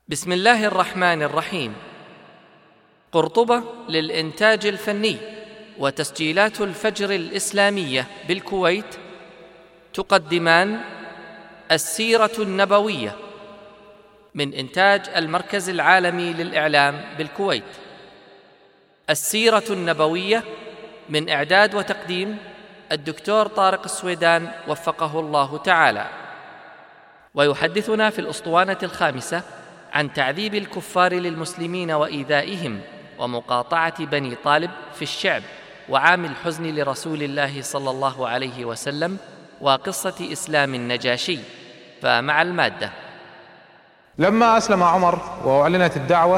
بسم الله الرحمن الرحيم. قرطبة للإنتاج الفني وتسجيلات الفجر الإسلامية بالكويت تقدمان السيرة النبوية من إنتاج المركز العالمي للإعلام بالكويت. السيرة النبوية من إعداد وتقديم الدكتور طارق السويدان وفقه الله تعالى. ويحدثنا في الأسطوانة الخامسة عن تعذيب الكفار للمسلمين وإيذائهم ومقاطعة بني طالب في الشعب وعام الحزن لرسول الله صلى الله عليه وسلم وقصة إسلام النجاشي. فمع المادة. لما أسلم عمر وأعلنت الدعوة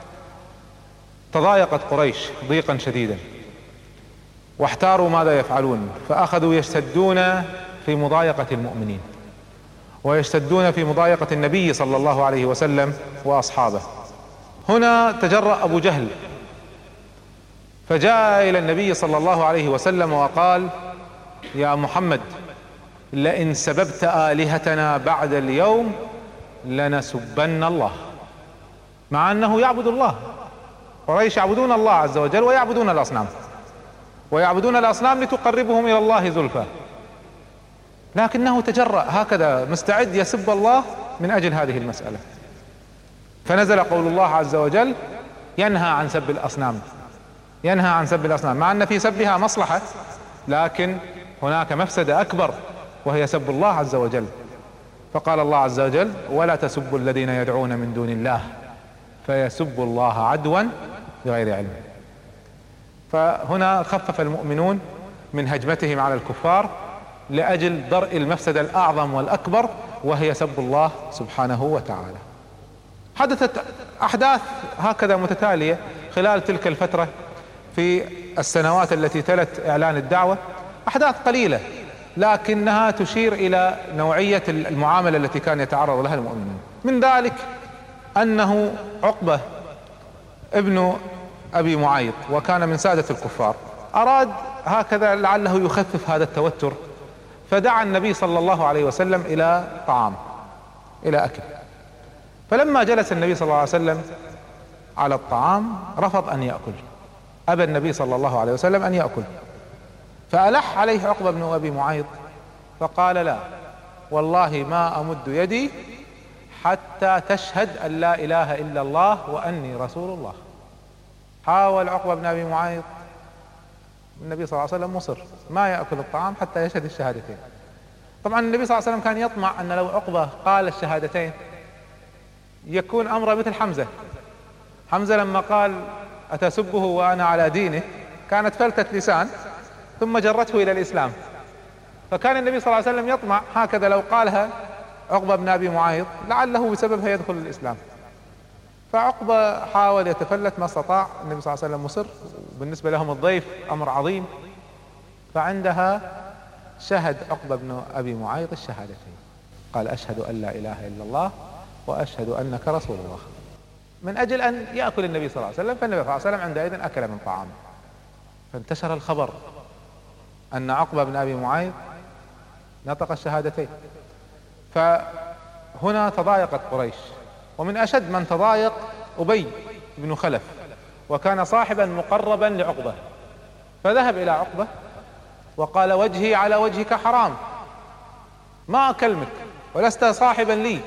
تضايقت قريش ضيقا شديدا واحتاروا ماذا يفعلون، فأخذوا يشتدون في مضايقة المؤمنين ويشتدون في مضايقة النبي صلى الله عليه وسلم وأصحابه. هنا تجرأ أبو جهل فجاء إلى النبي صلى الله عليه وسلم وقال: يا محمد، لئن سببت آلهتنا بعد اليوم لنسبن الله. مع أنه يعبد الله، قريش يعبدون الله عز وجل ويعبدون الأصنام، ويعبدون الأصنام لتقربهم إلى الله زلفى، لكنه تجرأ هكذا مستعد يسب الله من أجل هذه المسألة. فنزل قول الله عز وجل ينهى عن سب الأصنام، ينهى عن سب الأصنام، مع أن في سبها مصلحة، لكن هناك مفسدة أكبر وهي سب الله عز وجل. فقال الله عز وجل: ولا تسبوا الذين يدعون من دون الله فيسبوا الله عدوا بغير علم. فهنا خفف المؤمنون من هجمتهم على الكفار لأجل درء المفسدة الأعظم والأكبر وهي سب الله سبحانه وتعالى. حدثت أحداث هكذا متتالية خلال تلك الفترة في السنوات التي تلت إعلان الدعوة، أحداث قليلة لكنها تشير إلى نوعية المعاملة التي كان يتعرض لها المؤمنون. من ذلك أنه عقبة ابن أبي معيط، وكان من سادة الكفار، أراد هكذا لعله يخفف هذا التوتر، فدعا النبي صلى الله عليه وسلم إلى طعام، إلى أكل. فلما جلس النبي صلى الله عليه وسلم على الطعام رفض أن يأكل، أبى النبي صلى الله عليه وسلم أن يأكل، فألح عليه عقبة بن أبي معيط فقال: لا والله ما أمد يدي حتى تشهد أن لا إله إلا الله وأني رسول الله. حاول عقبة بن أبي معيط، النبي صلى الله عليه وسلم مصر ما يأكل الطعام حتى يشهد الشهادتين. طبعا النبي صلى الله عليه وسلم كان يطمع أن لو عقبة قال الشهادتين يكون أمره مثل حمزة. حمزة لما قال أتسبه وأنا على دينه كانت فلتة لسان ثم جرته إلى الإسلام، فكان النبي صلى الله عليه وسلم يطمع هكذا لو قالها عقبة بن أبي معيط لعله بسببها يدخل الإسلام. فعقبة حاول يتفلت ما استطاع، النبي صلى الله عليه وسلم مصر، بالنسبة لهم الضيف أمر عظيم. فعندها شهد عقبة بن أبي معيط الشهادتين، قال: أشهد أن لا إله إلا الله وأشهد أنك رسول الله، من أجل أن يأكل النبي صلى الله عليه وسلم. فالنبي صلى الله عليه وسلم عندئذ أكل من طعامه، فانتشر الخبر أن عقبة بن أبي معيط نطق الشهادتين. فهنا تضايقت قريش، ومن أشد من تضايق أبي بن خلف، وكان صاحبا مقربا لعقبة، فذهب إلى عقبة وقال: وجهي على وجهك حرام، ما أكلمك ولست صاحبا لي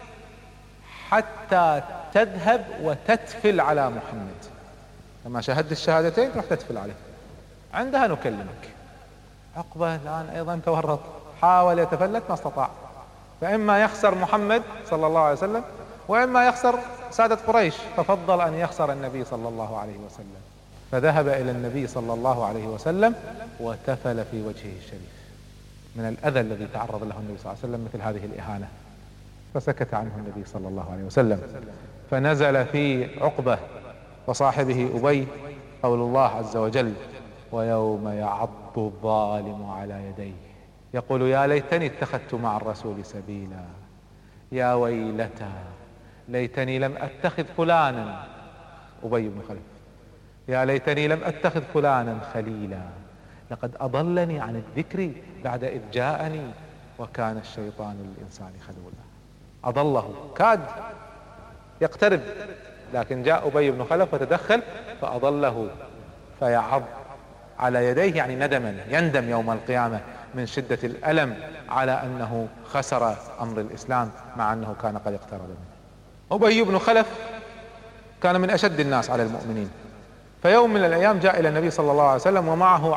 حتى تذهب وتتفل على محمد. لما شهدت الشهادتين رح تتفل عليه، عندها نكلمك. عقبة الآن أيضا تورط، حاول يتفلت ما استطاع، فإما يخسر محمد صلى الله عليه وسلم وإما يخسر سادة قريش، ففضل أن يخسر النبي صلى الله عليه وسلم. فذهب إلى النبي صلى الله عليه وسلم وتفل في وجهه الشريف من الأذى الذي تعرض له النبي صلى الله عليه وسلم مثل هذه الإهانة، فسكت عنه النبي صلى الله عليه وسلم. فنزل في عقبة وصاحبه أبي قول الله عز وجل: ويوم يعض الظالم على يديه يقول يا ليتني اتخذت مع الرسول سبيلا، يا ويلتى ليتني لم اتخذ فلانا، أبي بن خلف، يا ليتني لم اتخذ فلانا خليلا لقد أضلني عن الذكر بعد إذ جاءني وكان الشيطان للإنسان خذولا. أضله، كاد يقترب، لكن جاء أبي بن خلف وتدخل فأضله فيعض على يديه، يعني ندما، يندم يوم القيامة من شدة الألم على أنه خسر أمر الإسلام مع أنه كان قد اقترب منه. أبي بن خلف كان من أشد الناس على المؤمنين، فيوم من الأيام جاء إلى النبي صلى الله عليه وسلم ومعه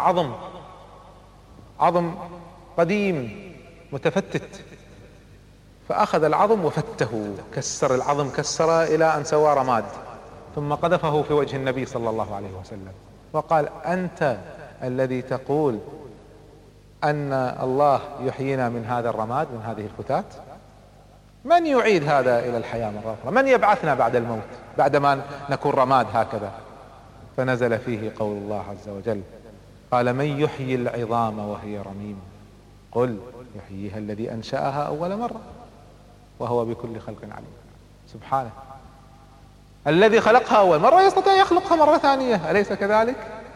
عظم قديم متفتت، فأخذ العظم وفته، كسر العظم كسره إلى أن سوى رماد، ثم قذفه في وجه النبي صلى الله عليه وسلم وقال: أنت الذي تقول أن الله يحيينا من هذا الرماد، من هذه الفتات؟ من يعيد هذا إلى الحياة مرة أخرى؟ من يبعثنا بعد الموت بعدما نكون رماد هكذا؟ فنزل فيه قول الله عز وجل: قال: من يحيي العظام وهي رميم قل يحييها الذي أنشأها أول مرة وهو بكل خلق عليم. سبحانه، الذي خلقها أول مرة يستطيع يخلقها مرة ثانية، أليس كذلك؟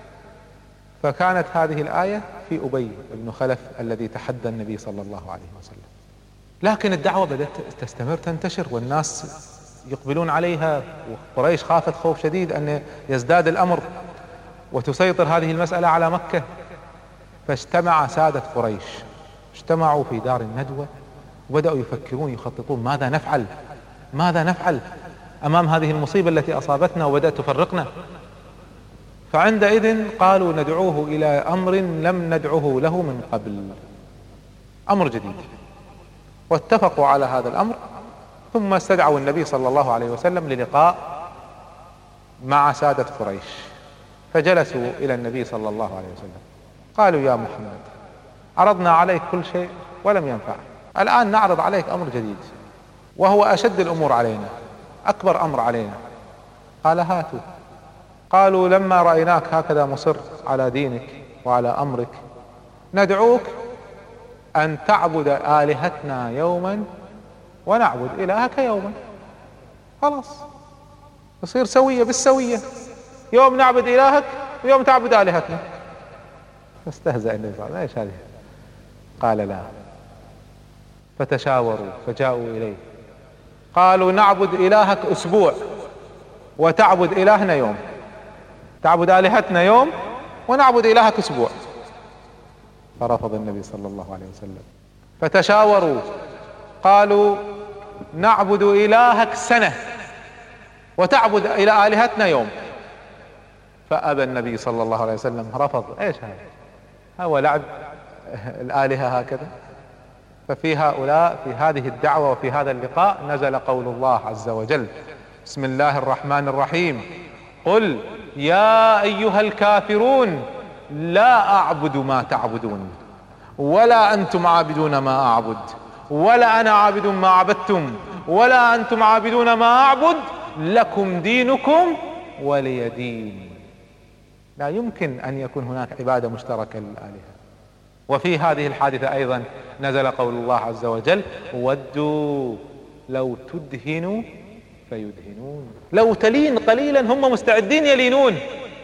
فكانت هذه الآية في أبي بن خلف الذي تحدى النبي صلى الله عليه وسلم. لكن الدعوة بدأت تستمر، تنتشر، والناس يقبلون عليها، وقريش خافت خوف شديد أن يزداد الأمر وتسيطر هذه المسألة على مكة. فاجتمع سادة قريش، اجتمعوا في دار الندوة وبدأوا يفكرون يخططون ماذا نفعل أمام هذه المصيبة التي أصابتنا وبدأت تفرقنا. فعندئذ قالوا: ندعوه إلى أمر لم ندعوه له من قبل، أمر جديد. واتفقوا على هذا الأمر، ثم استدعوا النبي صلى الله عليه وسلم للقاء مع سادة قريش، فجلسوا إلى النبي صلى الله عليه وسلم. قالوا: يا محمد، عرضنا عليك كل شيء ولم ينفع، الآن نعرض عليك أمر جديد وهو أشد الأمور علينا، أكبر أمر علينا. قال: هاتوا. قالوا: لما رأيناك هكذا مصر على دينك وعلى أمرك، ندعوك أن تعبد آلهتنا يوما ونعبد إلهك يوما. خلاص، يصير سوية بالسوية، يوم نعبد إلهك ويوم تعبد آلهتنا. فاستهزأ النبي صلى الله عليه وسلم: ايش هذه؟ قال: لا. فتشاوروا فجاءوا إليه قالوا: نعبد إلهك أسبوع وتعبد إلهنا يوم، تعبد آلهتنا يوم ونعبد إلهك أسبوع. فرفض النبي صلى الله عليه وسلم. فتشاوروا قالوا: نعبد إلهك سنة وتعبد إلى آلهتنا يوم. فأبى النبي صلى الله عليه وسلم، رفض. ايش هذا؟ هو لعب الآلهة هكذا؟ ففي هؤلاء، في هذه الدعوة وفي هذا اللقاء، نزل قول الله عز وجل: بسم الله الرحمن الرحيم: قل يا أيها الكافرون لا أعبد ما تعبدون ولا أنتم عابدون ما أعبد ولا أنا عابد ما عبدتم ولا أنتم عابدون ما أعبد لكم دينكم ولي دين. لا يمكن أن يكون هناك عبادة مشتركة للآلهة. وفي هذه الحادثة أيضا نزل قول الله عز وجل: ودوا لو تدهنوا فيدهنون. لو تلين قليلا هم مستعدين يلينون.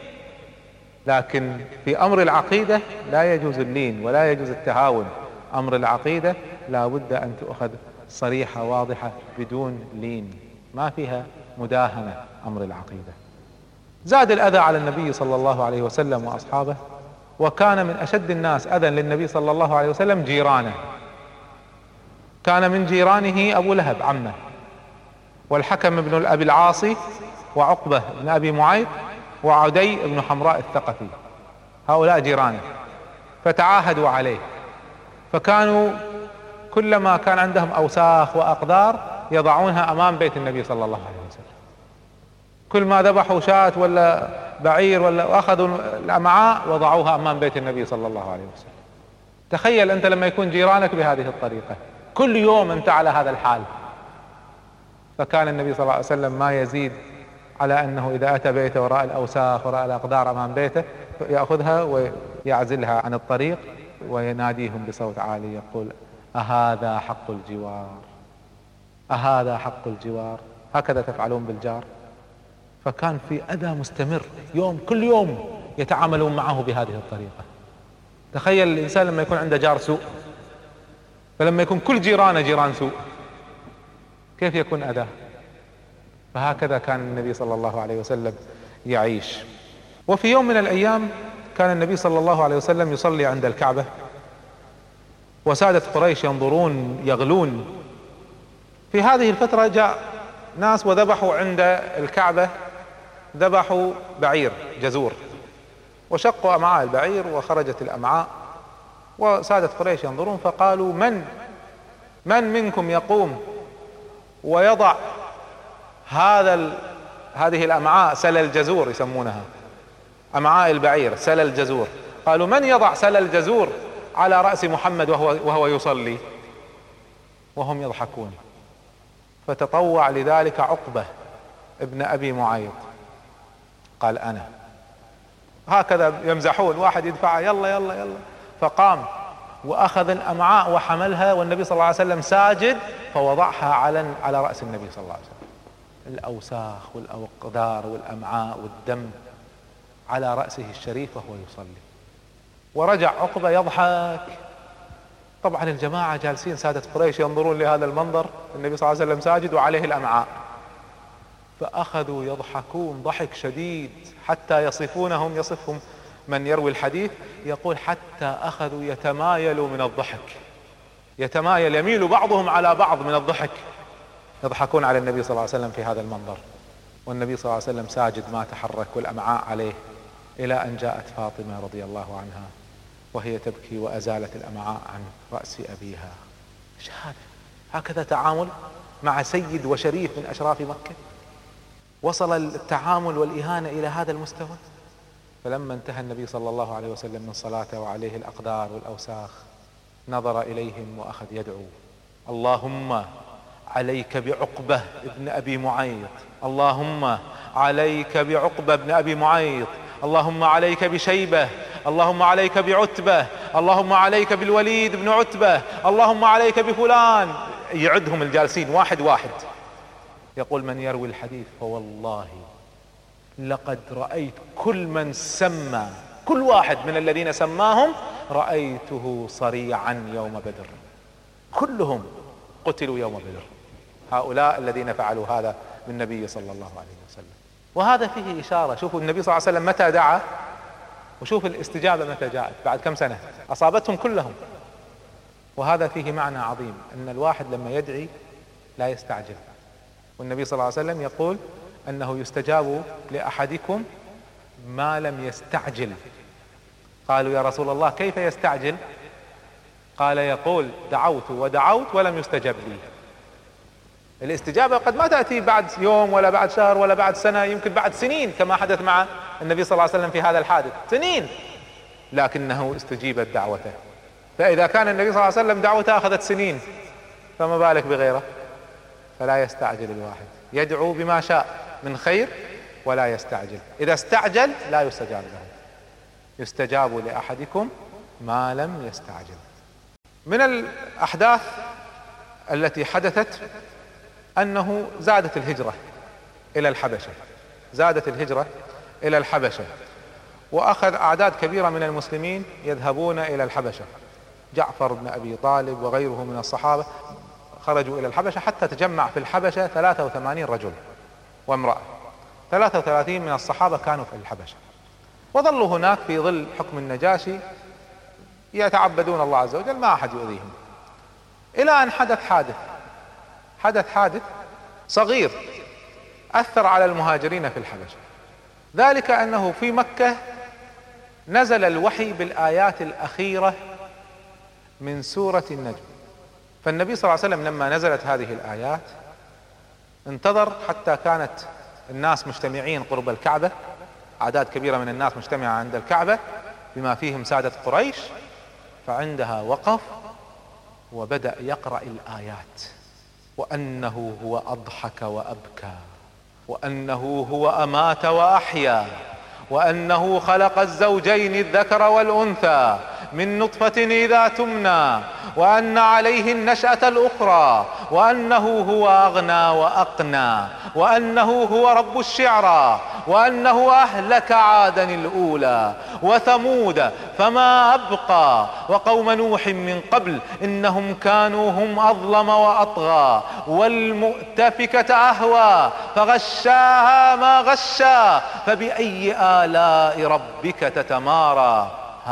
لكن في أمر العقيدة لا يجوز اللين ولا يجوز التهاون. أمر العقيدة لا بد أن تؤخذ صريحة واضحة بدون لين، ما فيها مداهنة. أمر العقيدة زاد الأذى على النبي صلى الله عليه وسلم وأصحابه، وكان من أشد الناس أذى للنبي صلى الله عليه وسلم جيرانه. كان من جيرانه أبو لهب عمه، والحكم بن أبي العاص، وعقبة بن أبي معيط، وعدي بن حمراء الثقفي. هؤلاء جيرانه، فتعاهدوا عليه، فكانوا كلما كان عندهم أوساخ وأقدار يضعونها أمام بيت النبي صلى الله عليه وسلم. كل ما ذبحوا شاة ولا بعير ولا أخذوا الأمعاء وضعوها أمام بيت النبي صلى الله عليه وسلم. تخيل أنت لما يكون جيرانك بهذه الطريقة كل يوم أنت على هذا الحال. فكان النبي صلى الله عليه وسلم ما يزيد على أنه إذا أتى بيته وراء الأوساخ وراء الأقدار أمام بيته يأخذها ويعزلها عن الطريق ويناديهم بصوت عالي يقول: أهذا حق الجوار؟ أهذا حق الجوار؟ هكذا تفعلون بالجار؟ فكان في أذى مستمر، يوم كل يوم يتعاملون معه بهذه الطريقة. تخيل الإنسان لما يكون عنده جار سوء، فلما يكون كل جيرانه جيران سوء كيف يكون أذاه؟ فهكذا كان النبي صلى الله عليه وسلم يعيش. وفي يوم من الأيام كان النبي صلى الله عليه وسلم يصلي عند الكعبة، وسادة قريش ينظرون يغلون. في هذه الفترة جاء ناس وذبحوا عند الكعبة، ذبحوا بعير جزور وشقوا أمعاء البعير وخرجت الأمعاء، وسادة قريش ينظرون فقالوا: من منكم يقوم ويضع هذه الأمعاء، سل الجزور يسمونها، أمعاء البعير سل الجزور. قالوا: من يضع سل الجزور على رأس محمد وهو يصلي؟ وهم يضحكون. فتطوع لذلك عقبة ابن أبي معيط، قال: أنا. هكذا يمزحون، واحد يدفع يلا يلا يلا، فقام وأخذ الأمعاء وحملها والنبي صلى الله عليه وسلم ساجد، فوضعها على رأس النبي صلى الله عليه وسلم. الأوساخ والأقدار والأمعاء والدم على رأسه الشريف وهو يصلي. ورجع عقبة يضحك. طبعا الجماعة جالسين سادة قريش ينظرون لهذا المنظر، النبي صلى الله عليه وسلم ساجد وعليه الأمعاء، فأخذوا يضحكون ضحك شديد حتى يصفهم من يروي الحديث، يقول: حتى أخذوا يتمايلوا من الضحك، يميل بعضهم على بعض من الضحك، يضحكون على النبي صلى الله عليه وسلم في هذا المنظر. والنبي صلى الله عليه وسلم ساجد ما تحرك والأمعاء عليه، إلى أن جاءت فاطمة رضي الله عنها وهي تبكي وأزالت الأمعاء عن رأس أبيها. ايش هذا؟ هكذا تعامل مع سيد وشريف من أشراف مكة؟ وصل التعامل والإهانة إلى هذا المستوى. فلما انتهى النبي صلى الله عليه وسلم من صلاته وعليه الأقدار والأوساخ، نظر إليهم وأخذ يدعو: اللهم عليك بعقبة ابن أبي معيط، اللهم عليك بعقبة ابن أبي معيط، اللهم عليك بشيبة، اللهم عليك بعتبة، اللهم عليك بالوليد بن عتبة، اللهم عليك بفلان. يعدهم الجالسين واحد واحد. يقول من يروي الحديث: فوالله لقد رأيت كل من سمى، كل واحد من الذين سماهم رأيته صريعا يوم بدر، كلهم قتلوا يوم بدر، هؤلاء الذين فعلوا هذا بالنبي صلى الله عليه وسلم. وهذا فيه إشارة. شوفوا النبي صلى الله عليه وسلم متى دعا، وشوف الاستجابة متى جاءت، بعد كم سنة أصابتهم كلهم. وهذا فيه معنى عظيم، أن الواحد لما يدعي لا يستعجل. والنبي صلى الله عليه وسلم يقول أنه يستجاب لأحدكم ما لم يستعجل. قالوا: يا رسول الله كيف يستعجل؟ قال: يقول: دعوت ودعوت ولم يستجب لي. الاستجابة قد ما تأتي بعد يوم ولا بعد شهر ولا بعد سنة، يمكن بعد سنين، كما حدث مع النبي صلى الله عليه وسلم في هذا الحادث، سنين، لكنه استجيبت دعوته. فإذا كان النبي صلى الله عليه وسلم دعوته أخذت سنين، فما بالك بغيره؟ فلا يستعجل الواحد، يدعو بما شاء من خير ولا يستعجل. إذا استعجل لا يستجاب له. يستجاب لأحدكم ما لم يستعجل. من الأحداث التي حدثت أنه زادت الهجرة إلى الحبشة، وأخذ أعداد كبيرة من المسلمين يذهبون إلى الحبشة. جعفر بن أبي طالب وغيره من الصحابة خرجوا إلى الحبشة، حتى تجمع في الحبشة 83 رجل وامرأة. 33 من الصحابة كانوا في الحبشة، وظلوا هناك في ظل حكم النجاشي يتعبدون الله عز وجل، ما أحد يؤذيهم، إلى أن حدث حادث صغير أثر على المهاجرين في الحبشة. ذلك أنه في مكة نزل الوحي بالآيات الأخيرة من سورة النجم. فالنبي صلى الله عليه وسلم لما نزلت هذه الآيات انتظر حتى كانت الناس مجتمعين قرب الكعبة، أعداد كبيرة من الناس مجتمعة عند الكعبة بما فيهم سادة قريش، فعندها وقف وبدأ يقرأ الآيات: وأنه هو أضحك وأبكى، وأنه هو أمات وأحيا، وأنه خلق الزوجين الذكر والأنثى من نطفة إذا تمنى، وأن عليه النشأة الأخرى، وأنه هو أغنى وأقنى، وأنه هو رب الشعرى، وأنه أهلك عادا الأولى وثمود فما أبقى وقوم نوح من قبل إنهم كانوا هم أظلم وأطغى والمؤتفكة أهوى فغشاها ما غشا فبأي آلاء ربك تتمارى.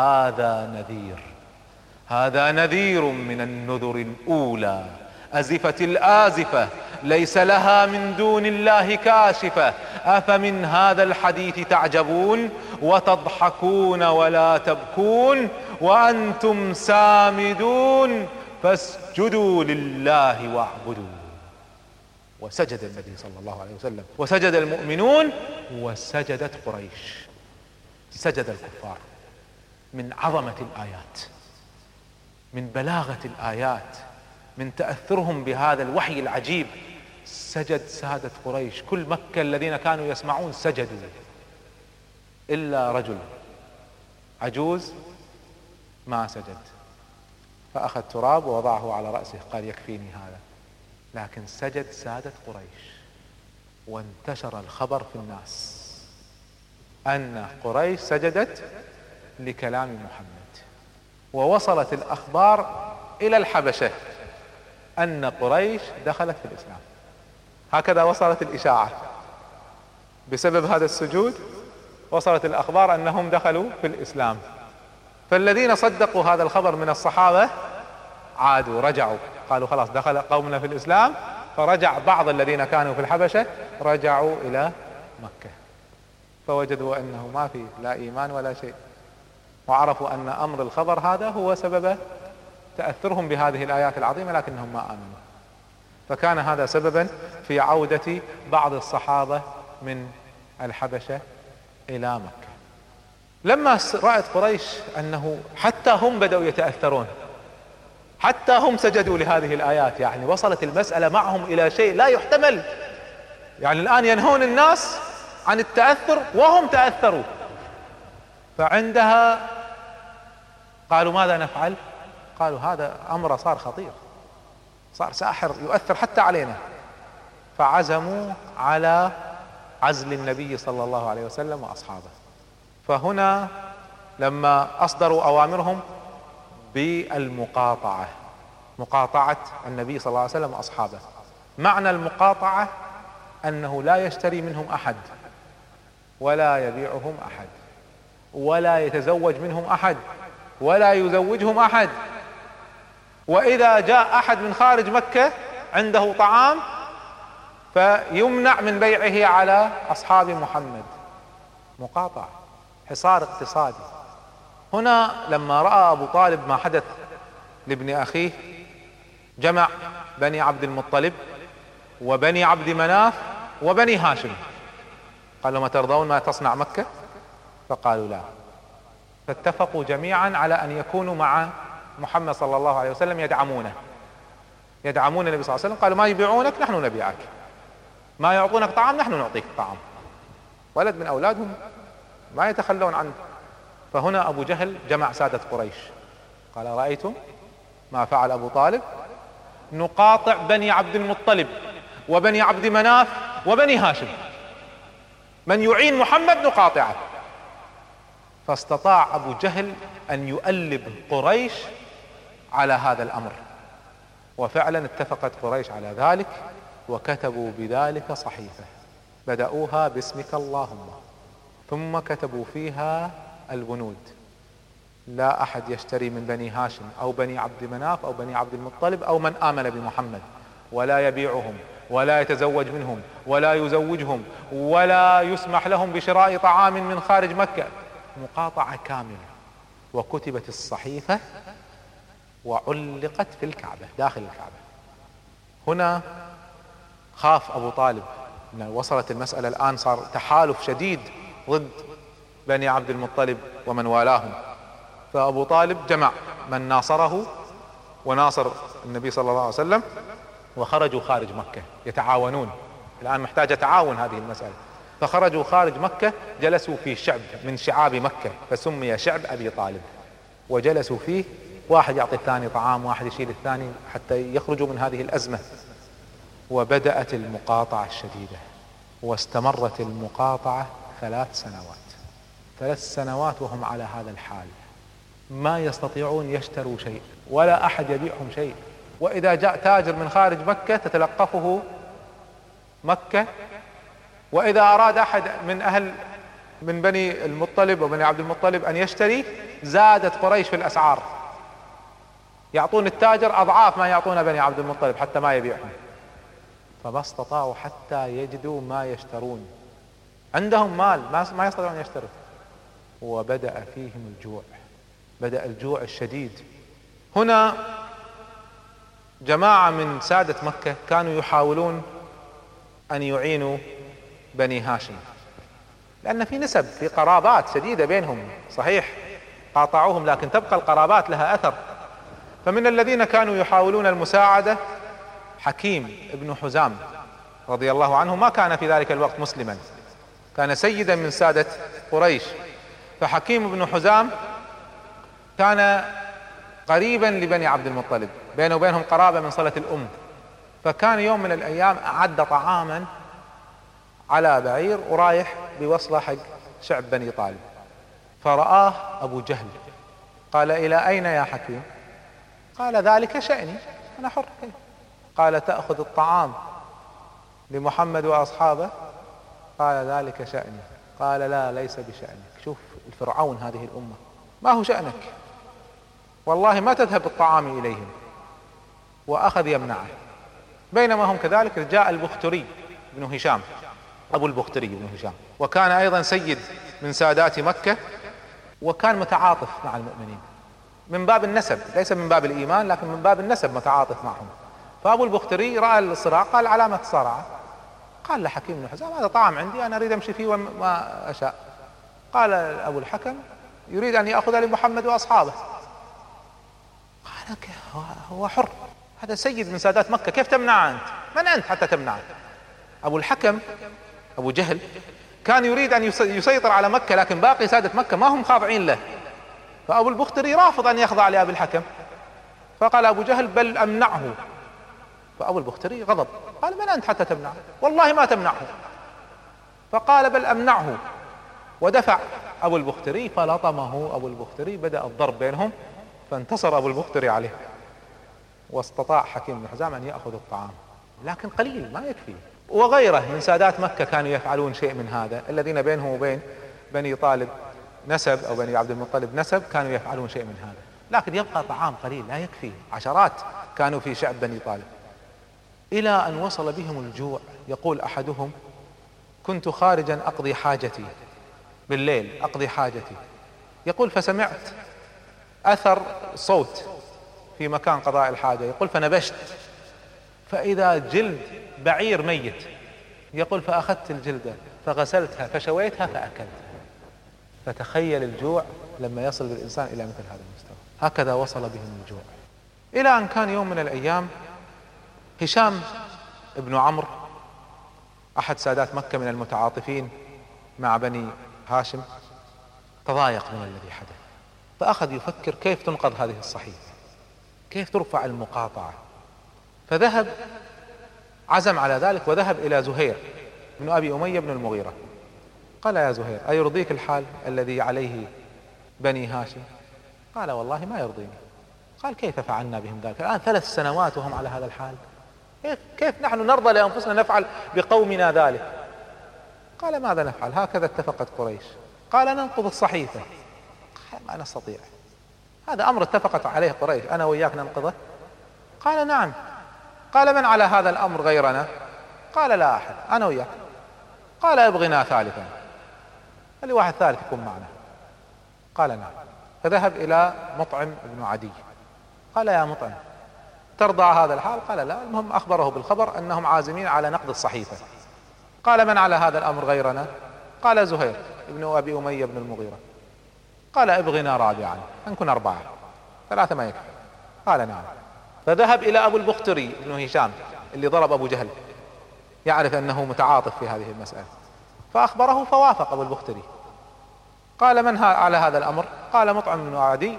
هذا نذير من النذر الأولى. أزفت الآزفة ليس لها من دون الله كاشفة أفمن هذا الحديث تعجبون وتضحكون ولا تبكون وأنتم سامدون فاسجدوا لله واعبدوا. وسجد النبي صلى الله عليه وسلم وسجد المؤمنون وسجدت قريش. سجد الكفار من عظمة الآيات، من بلاغة الآيات، من تأثرهم بهذا الوحي العجيب. سجد سادة قريش، كل مكة الذين كانوا يسمعون سجدوا، إلا رجل عجوز ما سجد، فأخذ تراب ووضعه على رأسه قال يكفيني هذا. لكن سجد سادة قريش، وانتشر الخبر في الناس أن قريش سجدت لكلام محمد، ووصلت الأخبار إلى الحبشة أن قريش دخلت في الإسلام. هكذا وصلت الإشاعة بسبب هذا السجود، وصلت الأخبار أنهم دخلوا في الإسلام. فالذين صدقوا هذا الخبر من الصحابة عادوا، رجعوا، قالوا خلاص دخل قومنا في الإسلام. فرجع بعض الذين كانوا في الحبشة رجعوا إلى مكة، فوجدوا أنه ما في لا إيمان ولا شيء، وعرفوا أن أمر الخبر هذا هو سبب تأثرهم بهذه الآيات العظيمة، لكنهم ما آمنوا. فكان هذا سببا في عودة بعض الصحابة من الحبشة إلى مكة. لما رأت قريش أنه حتى هم بدأوا يتأثرون، حتى هم سجدوا لهذه الآيات، يعني وصلت المسألة معهم إلى شيء لا يحتمل. يعني الآن ينهون الناس عن التأثر وهم تأثروا. فعندها قالوا ماذا نفعل؟ قالوا هذا أمر صار خطير، صار ساحر يؤثر حتى علينا. فعزموا على عزل النبي صلى الله عليه وسلم وأصحابه. فهنا لما أصدروا أوامرهم بالمقاطعة، مقاطعة النبي صلى الله عليه وسلم وأصحابه. معنى المقاطعة أنه لا يشتري منهم أحد، ولا يبيعهم أحد، ولا يتزوج منهم أحد، ولا يزوجهم أحد. وإذا جاء أحد من خارج مكة عنده طعام فيمنع من بيعه على أصحاب محمد. مقاطعة، حصار اقتصادي. هنا لما رأى أبو طالب ما حدث لابن أخيه جمع بني عبد المطلب وبني عبد مناف وبني هاشم، قال لهم ترضون ما تصنع مكة؟ فقالوا لا. فاتفقوا جميعا على أن يكونوا مع محمد صلى الله عليه وسلم يدعمون النبي صلى الله عليه وسلم. قالوا ما يبيعونك نحن نبيعك، ما يعطونك طعام نحن نعطيك طعام. ولد من أولادهم ما يتخلون عنه. فهنا أبو جهل جمع سادة قريش قال رأيتم ما فعل أبو طالب؟ نقاطع بني عبد المطلب وبني عبد مناف وبني هاشم، من يعين محمد نقاطعه. فاستطاع أبو جهل أن يؤلب قريش على هذا الأمر، وفعلا اتفقت قريش على ذلك، وكتبوا بذلك صحيفة بدأوها باسمك اللهم، ثم كتبوا فيها البنود: لا أحد يشتري من بني هاشم أو بني عبد مناف أو بني عبد المطلب أو من آمن بمحمد، ولا يبيعهم ولا يتزوج منهم ولا يزوجهم ولا يسمح لهم بشراء طعام من خارج مكة. مقاطعة كاملة. وكتبت الصحيفة وعلقت في الكعبة، داخل الكعبة. هنا خاف أبو طالب أن وصلت المسألة الآن صار تحالف شديد ضد بني عبد المطلب ومن والاهم. فأبو طالب جمع من ناصره وناصر النبي صلى الله عليه وسلم، وخرجوا خارج مكة يتعاونون. الآن محتاجة تعاون هذه المسألة. فخرجوا خارج مكة، جلسوا في شعب من شعاب مكة فسمي شعب أبي طالب، وجلسوا فيه، واحد يعطي الثاني طعام، واحد يشيل الثاني حتى يخرجوا من هذه الأزمة. وبدأت المقاطعة الشديدة، واستمرت المقاطعة 3 سنوات وهم على هذا الحال، ما يستطيعون يشتروا شيء ولا أحد يبيعهم شيء. وإذا جاء تاجر من خارج مكة تتلقفه مكة، وإذا أراد أحد من بني المطلب وبني عبد المطلب أن يشتري زادت قريش في الأسعار، يعطون التاجر أضعاف ما يعطون بني عبد المطلب حتى ما يبيعهم، فما استطاعوا حتى يجدوا ما يشترون. عندهم مال ما يستطيعون يشتروا. وبدأ فيهم الجوع، بدأ الجوع الشديد. هنا جماعة من سادة مكة كانوا يحاولون أن يعينوا بني هاشم، لأن في نسب، في قرابات شديدة بينهم، صحيح قاطعوهم لكن تبقى القرابات لها أثر. فمن الذين كانوا يحاولون المساعدة حكيم ابن حزام رضي الله عنه، ما كان في ذلك الوقت مسلما، كان سيدا من سادة قريش. فحكيم ابن حزام كان قريبا لبني عبد المطلب، بينه وبينهم قرابة من صلة الأم. فكان يوم من الأيام أعد طعاما على بعير ورايح بوصلة حق شعب بني طالب، فرآه أبو جهل، قال: إلى أين يا حكيم؟ قال: ذلك شأني، أنا حر. قال: تأخذ الطعام لمحمد وأصحابه؟ قال: ذلك شأني. قال: لا، ليس بشأنك. شوف الفرعون هذه الأمة، ما هو شأنك؟ والله ما تذهب الطعام إليهم. وأخذ يمنعه. بينما هم كذلك جاء البختري بن هشام، أبو البختري بن هشام، وكان أيضا سيد من سادات مكة، وكان متعاطف مع المؤمنين من باب النسب، ليس من باب الإيمان لكن من باب النسب متعاطف معهم. فأبو البختري رأى الصراع، قال: علامة الصراع؟ قال لحكيم بن حزام: هذا طعام عندي أنا أريد أمشي فيه وما أشاء. قال أبو الحكم: يريد أن يأخذ لمحمد وأصحابه. قال: هو حر، هذا سيد من سادات مكة، كيف تمنع أنت؟ من أنت حتى تمنع؟ أبو الحكم أبو جهل كان يريد أن يسيطر على مكة، لكن باقي سادة مكة ما هم خاضعين له. فأبو البختري رافض أن يخضع لأبي الحكم، فقال أبو جهل: بل أمنعه. فأبو البختري غضب، قال: من أنت حتى تمنعه؟ والله ما تمنعه. فقال: بل أمنعه. ودفع أبو البختري فلطمه أبو البختري، بدأ الضرب بينهم، فانتصر أبو البختري عليه، واستطاع حكيم بن حزام أن يأخذ الطعام، لكن قليل ما يكفي. وغيره من سادات مكة كانوا يفعلون شيء من هذا، الذين بينهم وبين بني طالب نسب أو بني عبد المطلب نسب كانوا يفعلون شيء من هذا، لكن يبقى طعام قليل لا يكفي. عشرات كانوا في شعب بني طالب، إلى أن وصل بهم الجوع. يقول أحدهم: كنت خارجا أقضي حاجتي بالليل، أقضي حاجتي، يقول فسمعت أثر صوت في مكان قضاء الحاجة، يقول فنبشت فإذا جلد بعير ميت، يقول فأخذت الجلدة فغسلتها فشويتها فأكلت. فتخيل الجوع لما يصل بالإنسان إلى مثل هذا المستوى. هكذا وصل بهم الجوع، إلى أن كان يوم من الأيام هشام ابن عمرو أحد سادات مكة من المتعاطفين مع بني هاشم تضايق من الذي حدث، فأخذ يفكر كيف تنقض هذه الصحيفة، كيف ترفع المقاطعة. فذهب، عزم على ذلك، وذهب إلى زهير بن أبي أمية بن المغيرة. قال: يا زهير، أيرضيك الحال الذي عليه بني هاشم؟ قال: والله ما يرضيني. قال: كيف فعلنا بهم ذلك الآن 3 سنوات وهم على هذا الحال؟ كيف نحن نرضى لأنفسنا نفعل بقومنا ذلك؟ قال: ماذا نفعل؟ هكذا اتفقت قريش. قال: ننقض الصحيفة. قال: ما نستطيع، هذا أمر اتفقت عليه قريش، أنا وإياك ننقضه؟ قال: نعم. قال: من على هذا الأمر غيرنا؟ قال: لا أحد، أنا وإياك. قال: ابغنا ثالثا، قال لي واحد ثالث يكون معنا. قال: نعم. فذهب إلى مطعم بن عدي، قال: يا مطعم، ترضى هذا الحال؟ قال: لا. المهم أخبره بالخبر أنهم عازمين على نقض الصحيفة. قال: من على هذا الأمر غيرنا؟ قال: زهير ابن أبي أمية بن المغيرة. قال: ابغنا رابعا، نكون 4، 3 ما يكفي. قال: نعم. فذهب إلى أبو البختري بن هشام اللي ضرب أبو جهل، يعرف أنه متعاطف في هذه المسألة، فأخبره فوافق أبو البختري. قال: من على هذا الأمر؟ قال: مطعم بن عدي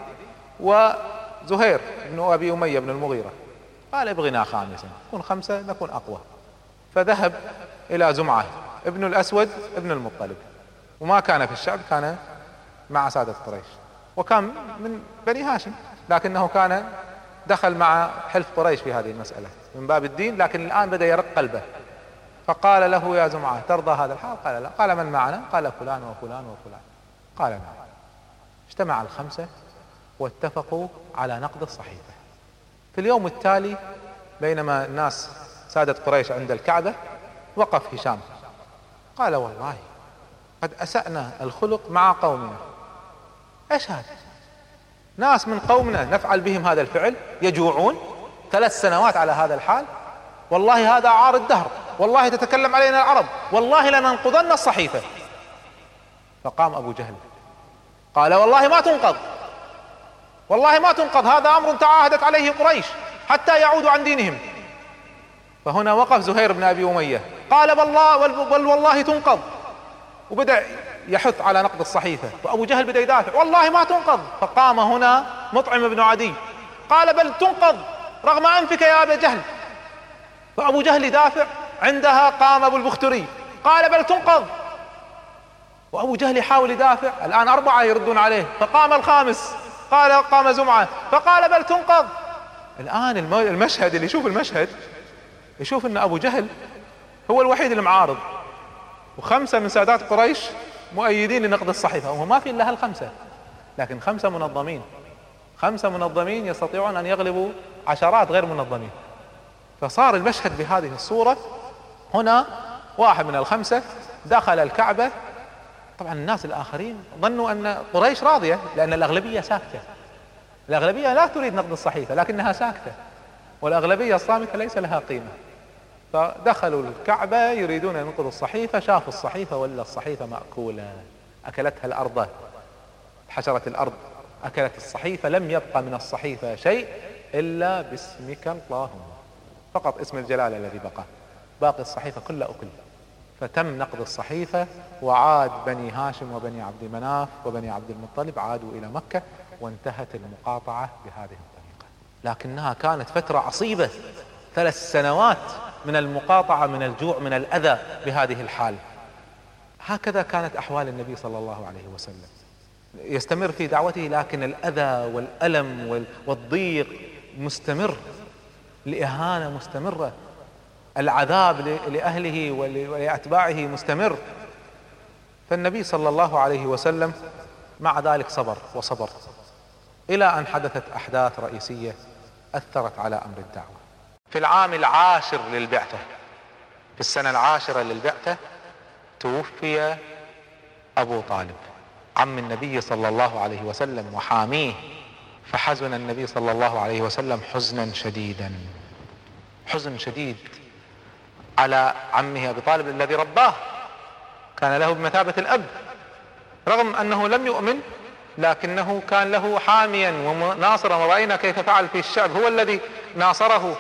وزهير بن أبي أمية بن المغيرة. قال: ابغنا 5، نكون 5 نكون أقوى. فذهب إلى زمعة ابن الأسود ابن المطلب، وما كان في الشعب، كان مع سادة قريش، وكان من بني هاشم، لكنه كان دخل مع حلف قريش في هذه المسألة من باب الدين، لكن الآن بدأ يرق قلبه. فقال له: يا زمعة ترضى هذا الحال؟ قال: لا. قال: من معنا؟ قال: فلان وفلان وفلان. قال: نعم. اجتمع الخمسة واتفقوا على نقد الصحيفة. في اليوم التالي بينما الناس سادة قريش عند الكعبة، وقف هشام قال: والله قد أسأنا الخلق مع قومنا. ايش هذا؟ ناس من قومنا نفعل بهم هذا الفعل، يجوعون 3 سنوات على هذا الحال، والله هذا عار الدهر، والله تتكلم علينا العرب، والله لننقضن الصحيفة. فقام أبو جهل قال: والله ما تنقض، والله ما تنقض، هذا أمر تعاهدت عليه قريش حتى يعودوا عن دينهم. فهنا وقف زهير بن أبي أمية قال: بل والله تنقض، وبدأ يحث على نقض الصحيفة، وأبو جهل بدأ يدافع: والله ما تنقض. فقام هنا مطعم بن عدي قال: بل تنقض رغم أنفك يا أبا جهل. فأبو جهل يدافع، عندها قام أبو البختري قال: بل تنقض. وأبو جهل يحاول يدافع، الآن 4 يردون عليه، فقام الخامس قام زمعة فقال: بل تنقض. الآن المشهد، اللي يشوف المشهد يشوف أن أبو جهل هو الوحيد المعارض، و5 من سادات قريش مؤيدين لنقض الصحيفة، وهو ما في إلا هال5، لكن 5 منظمين، 5 منظمين يستطيعون أن يغلبوا عشرات غير منظمين. فصار المشهد بهذه الصورة. هنا واحد من ال5 دخل الكعبة. طبعا الناس الآخرين ظنوا أن قريش راضية، لأن الأغلبية ساكتة، الأغلبية لا تريد نقض الصحيفة لكنها ساكتة، والأغلبية الصامتة ليس لها قيمة. فدخلوا الكعبة يريدون أن ينقضوا الصحيفة، شافوا الصحيفة ولا الصحيفة مأكولة، أكلتها الأرض، حشرة الأرض أكلت الصحيفة، لم يبقى من الصحيفة شيء إلا باسمك اللهم، فقط اسم الجلالة الذي بقى، باقي الصحيفة كلها أكل. فتم نقض الصحيفة، وعاد بني هاشم وبني عبد مناف وبني عبد المطلب عادوا إلى مكة، وانتهت المقاطعة بهذه الطريقة. لكنها كانت فترة عصيبة، 3 سنوات من المقاطعة، من الجوع، من الأذى بهذه الحال. هكذا كانت أحوال النبي صلى الله عليه وسلم، يستمر في دعوته، لكن الأذى والألم والضيق مستمر، الإهانة مستمرة، العذاب لأهله ولأتباعه مستمر. فالنبي صلى الله عليه وسلم مع ذلك صبر وصبر، إلى أن حدثت أحداث رئيسية أثرت على أمر الدعوة. في العام 10 للبعثة، في السنة 10 للبعثة، توفي أبو طالب عم النبي صلى الله عليه وسلم وحاميه. فحزن النبي صلى الله عليه وسلم حزنا شديدا، حزن شديد على عمه أبي طالب الذي رباه، كان له بمثابة الأب، رغم أنه لم يؤمن لكنه كان له حاميا وناصرا، ورأينا كيف فعل في الشعب، هو الذي ناصره،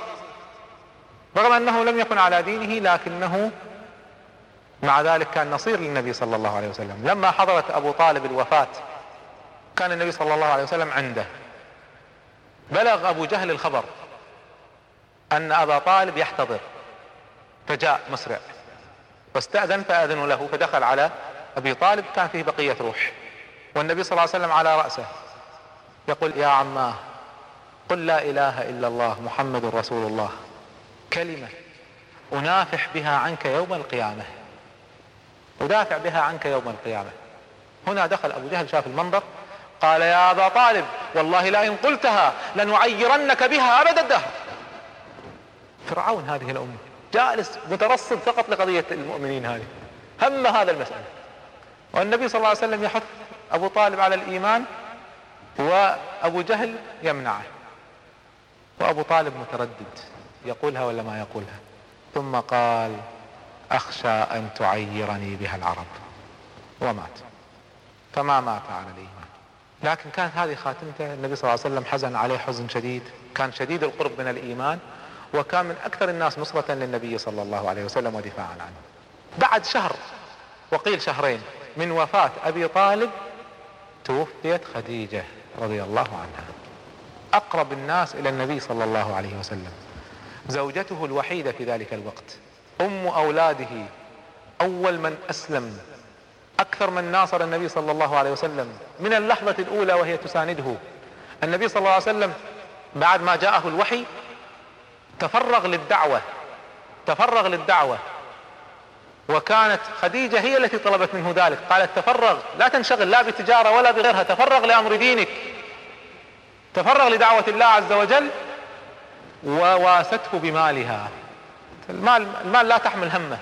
رغم أنه لم يكن على دينه لكنه مع ذلك كان نصير للنبي صلى الله عليه وسلم. لما حضرت أبو طالب الوفاة كان النبي صلى الله عليه وسلم عنده، بلغ أبو جهل الخبر أن أبا طالب يحتضر، فجاء مسرع واستأذن، فأذنوا له، فدخل على أبي طالب كان فيه بقية روح، والنبي صلى الله عليه وسلم على رأسه، يقول: يا عماه قل لا إله إلا الله محمد رسول الله، كلمة أنافح بها عنك يوم القيامة، أدافع بها عنك يوم القيامة. هنا دخل أبو جهل، شاف المنظر، قال: يا أبا طالب والله لئن قلتها لنعيرنك بها أبد الدهر. فرعون هذه الأمة جالس مترصد فقط لقضية المؤمنين، هذه هم هذا المسألة، والنبي صلى الله عليه وسلم يحث أبو طالب على الإيمان، وأبو جهل يمنعه، وأبو طالب متردد يقولها ولا ما يقولها، ثم قال: أخشى أن تعيرني بها العرب، ومات. فما مات على الإيمان، لكن كانت هذه خاتمته. النبي صلى الله عليه وسلم حزن عليه حزن شديد، كان شديد القرب من الإيمان، وكان من أكثر الناس نصرة للنبي صلى الله عليه وسلم ودفاعا عنه. بعد شهر وقيل شهرين من وفاة أبي طالب توفيت خديجة رضي الله عنها، أقرب الناس إلى النبي صلى الله عليه وسلم، زوجته الوحيدة في ذلك الوقت، أم أولاده، أول من أسلم أكثر من ناصر النبي صلى الله عليه وسلم من اللحظة الأولى وهي تسانده. النبي صلى الله عليه وسلم بعد ما جاءه الوحي تفرغ للدعوة، وكانت خديجة هي التي طلبت منه ذلك، قالت تفرغ، لا تنشغل لا بتجارة ولا بغيرها، تفرغ لأمر دينك، تفرغ لدعوة الله عز وجل. وواسته بمالها، المال لا تحمل همه،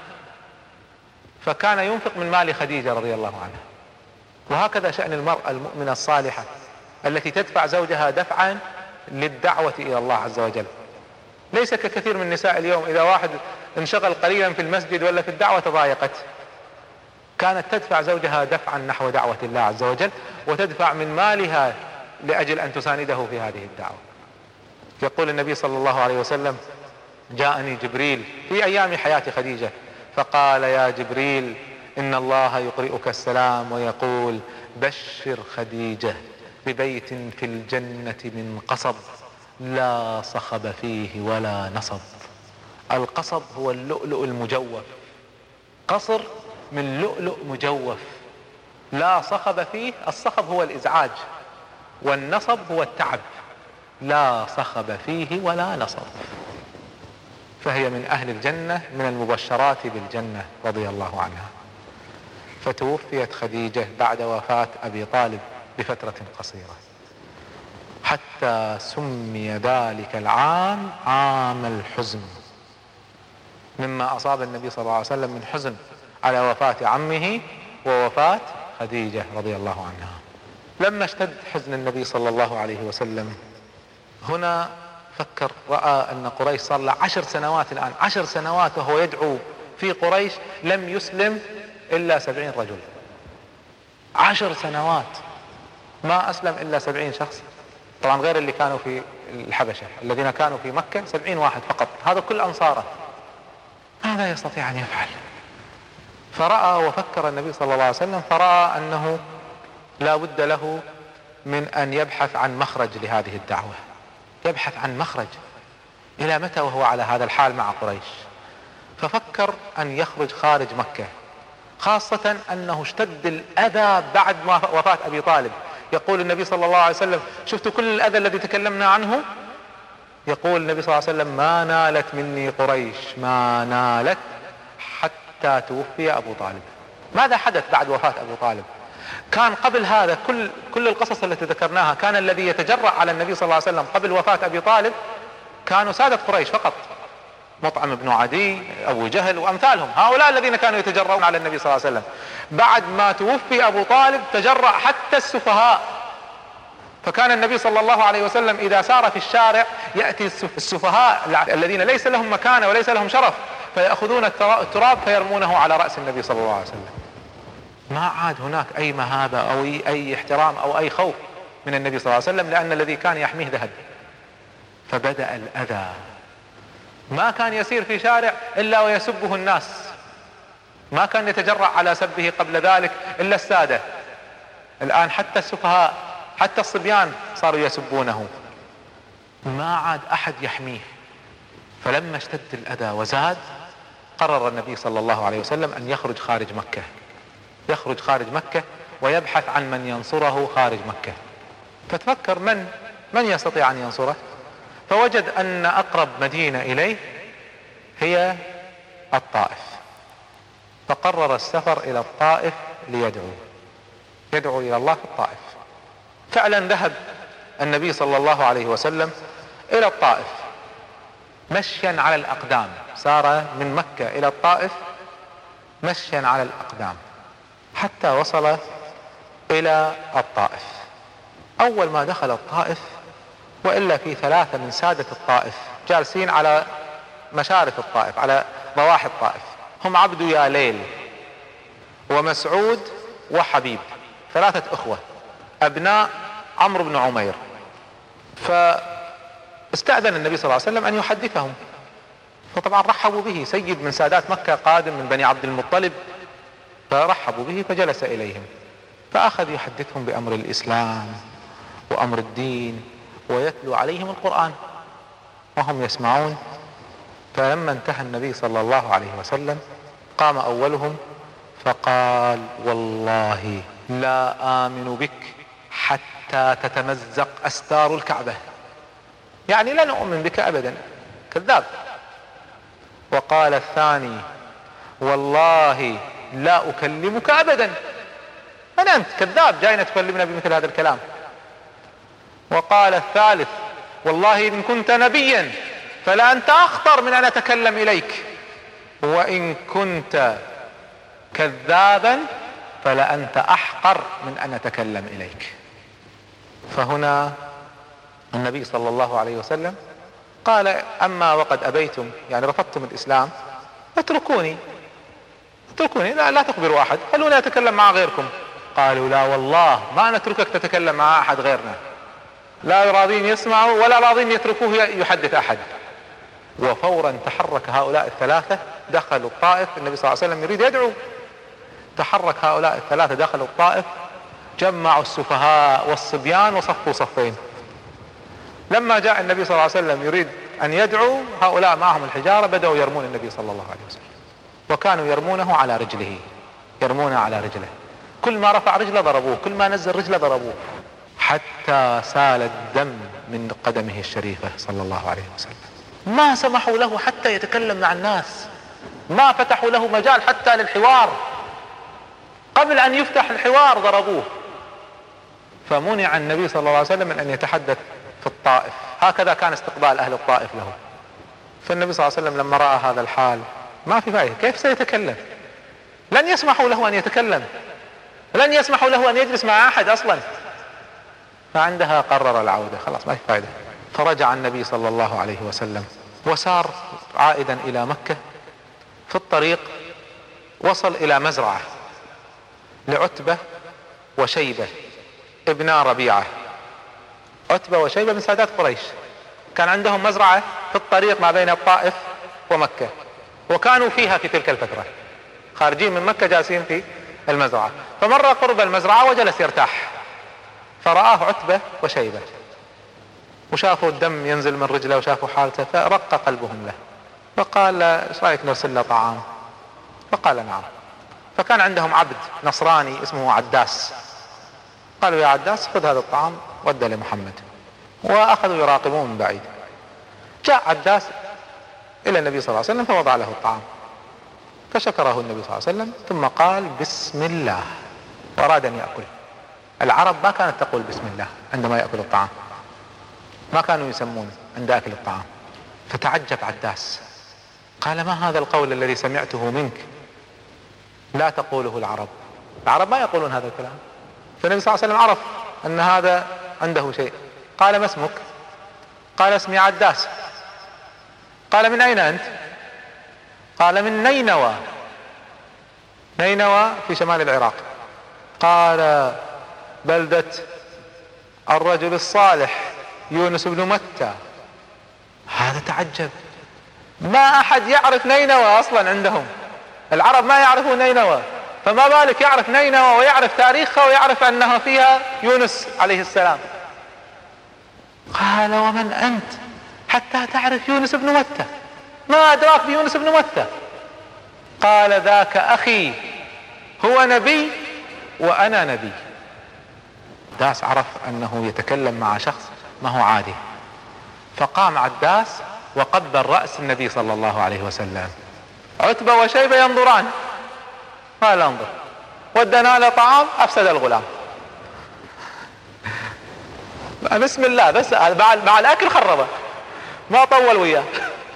فكان ينفق من مال خديجة رضي الله عنها. وهكذا شأن المرأة المؤمنة الصالحة التي تدفع زوجها دفعا للدعوة إلى الله عز وجل، ليس ككثير من النساء اليوم إذا واحد انشغل قليلا في المسجد ولا في الدعوة تضايقت. كانت تدفع زوجها دفعا نحو دعوة الله عز وجل، وتدفع من مالها لأجل أن تسانده في هذه الدعوة. يقول النبي صلى الله عليه وسلم: جاءني جبريل في أيام حياة خديجة فقال: يا جبريل إن الله يقرئك السلام ويقول: بشر خديجة ببيت في الجنة من قصب لا صخب فيه ولا نصب. القصب هو اللؤلؤ المجوف، قصر من لؤلؤ مجوف لا صخب فيه. الصخب هو الإزعاج، والنصب هو التعب. لا صخب فيه ولا نصب. فهي من أهل الجنة، من المبشرات بالجنة رضي الله عنها. فتوفيت خديجة بعد وفاة أبي طالب بفترة قصيرة، حتى سمي ذلك العام عام الحزن، مما أصاب النبي صلى الله عليه وسلم من حزن على وفاة عمه ووفاة خديجة رضي الله عنها. لما اشتد حزن النبي صلى الله عليه وسلم هنا فكر، رأى أن قريش صار له 10 سنوات الآن، 10 سنوات وهو يدعو في قريش، لم يسلم إلا 70 رجل. 10 سنوات ما أسلم إلا 70 شخص، طبعا غير اللي كانوا في الحبشة، الذين كانوا في مكة 70 واحد فقط، هذا كل أنصاره. ماذا يستطيع أن يفعل؟ فرأى وفكر النبي صلى الله عليه وسلم، فرأى أنه لا بد له من أن يبحث عن مخرج لهذه الدعوة، يبحث عن مخرج. إلى متى وهو على هذا الحال مع قريش؟ ففكر أن يخرج خارج مكة، خاصة أنه اشتد الأذى بعد وفاة أبي طالب. يقول النبي صلى الله عليه وسلم: شفتوا كل الأذى الذي تكلمنا عنه؟ يقول النبي صلى الله عليه وسلم: ما نالت مني قريش ما نالت حتى توفي أبو طالب. ماذا حدث بعد وفاة أبو طالب؟ كان قبل هذا كل القصص التي ذكرناها، كان الذي يتجرأ على النبي صلى الله عليه وسلم قبل وفاة أبي طالب كانوا سادة قريش فقط، مطعم بن عدي، أبو جهل وأمثالهم، هؤلاء الذين كانوا يتجرؤون على النبي صلى الله عليه وسلم. بعد ما توفي أبو طالب تجرأ حتى السفهاء، فكان النبي صلى الله عليه وسلم إذا سار في الشارع يأتي السفهاء الذين ليس لهم مكانة وليس لهم شرف، فيأخذون التراب فيرمونه على رأس النبي صلى الله عليه وسلم. ما عاد هناك أي مهابة أو أي احترام أو أي خوف من النبي صلى الله عليه وسلم، لأن الذي كان يحميه ذهب. فبدأ الأذى، ما كان يسير في شارع إلا ويسبه الناس، ما كان يتجرأ على سبه قبل ذلك إلا السادة. الآن حتى السفهاء حتى الصبيان صاروا يسبونه، ما عاد أحد يحميه. فلما اشتد الأذى وزاد قرر النبي صلى الله عليه وسلم أن يخرج خارج مكة، يخرج خارج مكة ويبحث عن من ينصره خارج مكة. فتفكر من يستطيع أن ينصره، فوجد أن أقرب مدينة إليه هي الطائف، فقرر السفر إلى الطائف يدعو إلى الله في الطائف. فعلا ذهب النبي صلى الله عليه وسلم إلى الطائف مشيا على الأقدام، سار من مكة إلى الطائف مشيا على الأقدام حتى وصل إلى الطائف. أول ما دخل الطائف، وإلا في 3 من سادة الطائف جالسين على مشارف الطائف، على ضواحي الطائف، هم عبد يا ليل ومسعود وحبيب، 3 أخوة أبناء عمرو بن عمير. فاستأذن النبي صلى الله عليه وسلم أن يحدثهم، فطبعا رحبوا به، سيد من سادات مكة قادم من بني عبد المطلب، فرحبوا به فجلس إليهم، فأخذ يحدثهم بأمر الإسلام وأمر الدين ويتلو عليهم القرآن وهم يسمعون. فلما انتهى النبي صلى الله عليه وسلم قام أولهم فقال والله لا آمن بك حتى تتمزق أستار الكعبة، يعني لن أؤمن بك أبدا، كذاب. وقال الثاني والله لا أكلمك أبدا، من أنت كذاب جاينا تكلمنا بمثل هذا الكلام. وقال الثالث والله إن كنت نبيا فلا أنت أخطر من أن أتكلم إليك، وإن كنت كذابا فلا أنت أحقر من أن أتكلم إليك. فهنا النبي صلى الله عليه وسلم قال أما وقد أبيتم، يعني رفضتم الإسلام، اتركوني لا تخبروا أحد، خلوني أتكلم مع غيركم. قالوا لا والله ما نتركك تتكلم مع أحد غيرنا، لا راضين يسمعوا ولا راضين يتركوه يحدث أحد. وفورا تحرك هؤلاء الثلاثة دخلوا الطائف. النبي صلى الله عليه وسلم يريد يدعو، تحرك هؤلاء الثلاثة دخلوا الطائف، جمعوا السفهاء والصبيان وصفوا صفين. لما جاء النبي صلى الله عليه وسلم يريد أن يدعو، هؤلاء معهم الحجارة بدأوا يرمون النبي صلى الله عليه وسلم، وكانوا يرمونه على رجله، يرمونه على رجله، كل ما رفع رجله ضربوه، كل ما نزل رجله ضربوه، حتى سال الدم من قدمه الشريفة صلى الله عليه وسلم. ما سمحوا له حتى يتكلم مع الناس، ما فتحوا له مجال حتى للحوار، قبل أن يفتح الحوار ضربوه. فمنع النبي صلى الله عليه وسلم من أن يتحدث في الطائف. هكذا كان استقبال أهل الطائف له. فالنبي صلى الله عليه وسلم لما رأى هذا الحال ما في فائدة، كيف سيتكلم؟ لن يسمحوا له أن يتكلم، لن يسمحوا له أن يجلس مع أحد أصلا. فعندها قرر العودة، خلاص ما في فائدة. فرجع النبي صلى الله عليه وسلم وسار عائدا إلى مكة. في الطريق وصل إلى مزرعة لعتبة وشيبة ابنا ربيعة. عتبة وشيبة من سادات قريش، كان عندهم مزرعة في الطريق ما بين الطائف ومكة، وكانوا فيها في تلك الفترة، خارجين من مكة جالسين في المزرعة. فمر قرب المزرعة وجلس يرتاح، فرآه عتبة وشيبة وشافوا الدم ينزل من رجله وشافوا حالته، فرق قلبهم له، فقال ايش رايك نرسل له طعام؟ فقال نعم. فكان عندهم عبد نصراني اسمه عداس، قالوا يا عداس خذ هذا الطعام ودى لمحمد، واخذوا يراقبون من بعيد. جاء عداس الى النبي صلى الله عليه وسلم فوضع له الطعام، فشكره النبي صلى الله عليه وسلم، ثم قال بسم الله، واراد ان يأكل. العرب ما كانت تقول بسم الله عندما يأكل الطعام، ما كانوا يسمون عند أكل الطعام. فتعجب عداس، قال ما هذا القول الذي سمعته منك لا تقوله العرب؟ العرب ما يقولون هذا الكلام. فالنبي صلى الله عليه وسلم عرف أن هذا عنده شيء. قال ما اسمك؟ قال اسمي عداس. قال من أين أنت؟ قال من نينوى. نينوى في شمال العراق. قال بلدة الرجل الصالح يونس بن متى. هذا تعجب، ما أحد يعرف نينوى أصلا عندهم، العرب ما يعرفون نينوى، فما بالك يعرف نينوى ويعرف تاريخها ويعرف أنها فيها يونس عليه السلام. قال ومن أنت حتى تعرف يونس بن متى؟ ما أدراك بيونس بن متى؟ قال ذاك أخي، هو نبي وأنا نبي. عداس عرف أنه يتكلم مع شخص ما هو عادي، فقام عداس وقبل رأس النبي صلى الله عليه وسلم. عتبة وشيبة ينظران، قال انظر، ودنا له طعام أفسد الغلام. بسم الله، بس مع الأكل خربه، ما طول وياه.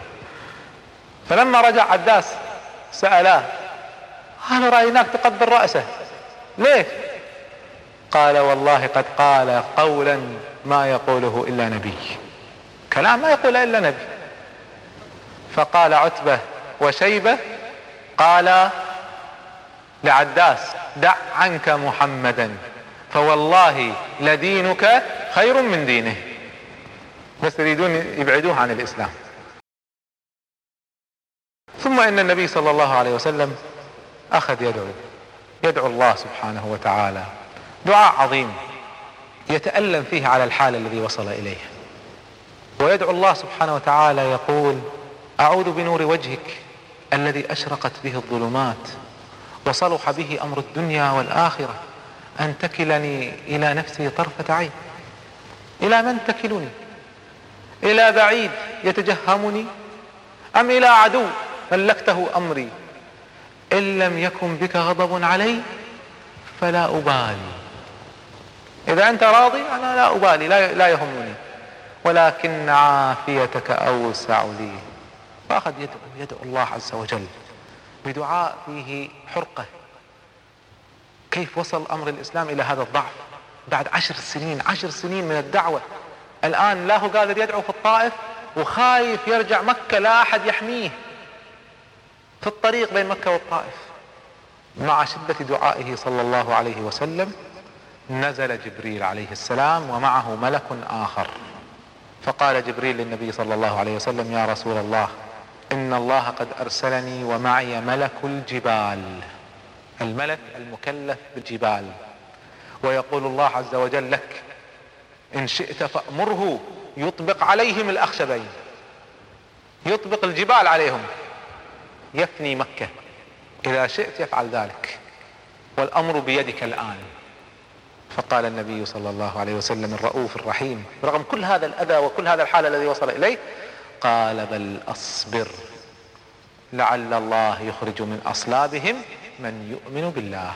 فلما رجع عداس سألاه، قال رأيناك تقبل رأسه، ليه؟ قال والله قد قال قولا ما يقوله إلا نبي، كلام ما يقول إلا نبي. فقال عتبة وشيبة قال لعداس دع عنك محمدا فوالله لدينك خير من دينه، بس يريدون يبعدوه عن الإسلام. ثم إن النبي صلى الله عليه وسلم أخذ يدعو الله سبحانه وتعالى دعاء عظيم يتألم فيه على الحال الذي وصل إليه، ويدعو الله سبحانه وتعالى يقول أعوذ بنور وجهك الذي أشرقت به الظلمات وصلح به أمر الدنيا والآخرة أن تكلني إلى نفسي طرفة عين؟ إلى من تكلني؟ إلى بعيد يتجهمني أم إلى عدو ملكته أمري؟ إن لم يكن بك غضب علي فلا أبالي. إذا أنت راضي أنا لا أبالي، لا يهمني، ولكن عافيتك أوسع لي. فأخذ يدعو الله عز وجل بدعاء فيه حرقة. كيف وصل أمر الإسلام إلى هذا الضعف بعد 10 سنين من الدعوة؟ الآن لا هو قادر يدعو في الطائف وخايف يرجع مكة، لا أحد يحميه في الطريق بين مكة والطائف. مع شدة دعائه صلى الله عليه وسلم نزل جبريل عليه السلام ومعه ملك آخر، فقال جبريل للنبي صلى الله عليه وسلم: يا رسول الله، إن الله قد أرسلني ومعي ملك الجبال، الملك المكلف بالجبال، ويقول الله عز وجل لك: إن شئت فأمره يطبق عليهم الأخشبين، يطبق الجبال عليهم، يفني مكة، إذا شئت يفعل ذلك، والأمر بيدك الآن. فقال النبي صلى الله عليه وسلم الرؤوف الرحيم رغم كل هذا الأذى وكل هذا الحال الذي وصل إليه، قال: بل أصبر، لعل الله يخرج من أصلابهم من يؤمن بالله.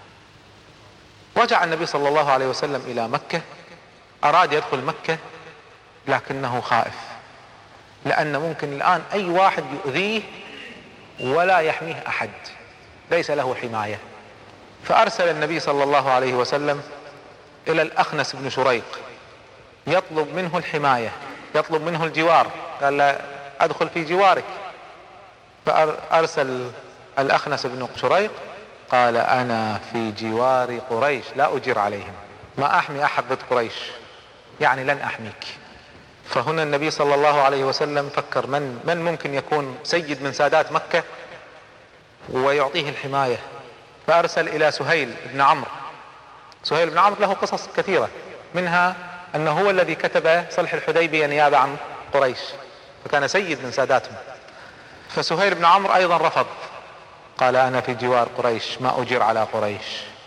رجع النبي صلى الله عليه وسلم إلى مكة، أراد يدخل مكة لكنه خائف، لأن ممكن الآن أي واحد يؤذيه ولا يحميه أحد، ليس له حماية. فأرسل النبي صلى الله عليه وسلم إلى الأخنس بن شريق يطلب منه الحماية، يطلب منه الجوار، قال له: أدخل في جوارك. فأرسل الأخنس بن شريق قال: أنا في جوار قريش لا أجير عليهم، ما أحمي أحد ضد قريش، يعني لن أحميك. فهنا النبي صلى الله عليه وسلم فكر من ممكن يكون سيد من سادات مكة ويعطيه الحماية. فأرسل إلى سهيل بن عمرو. سهيل بن عمرو له قصص كثيرة، منها أنه هو الذي كتب صلح الحديبية نيابة عن قريش، فكان سيد من ساداتهم. فسهيل بن عمرو أيضا رفض، قال: أنا في جوار قريش ما أجير على قريش.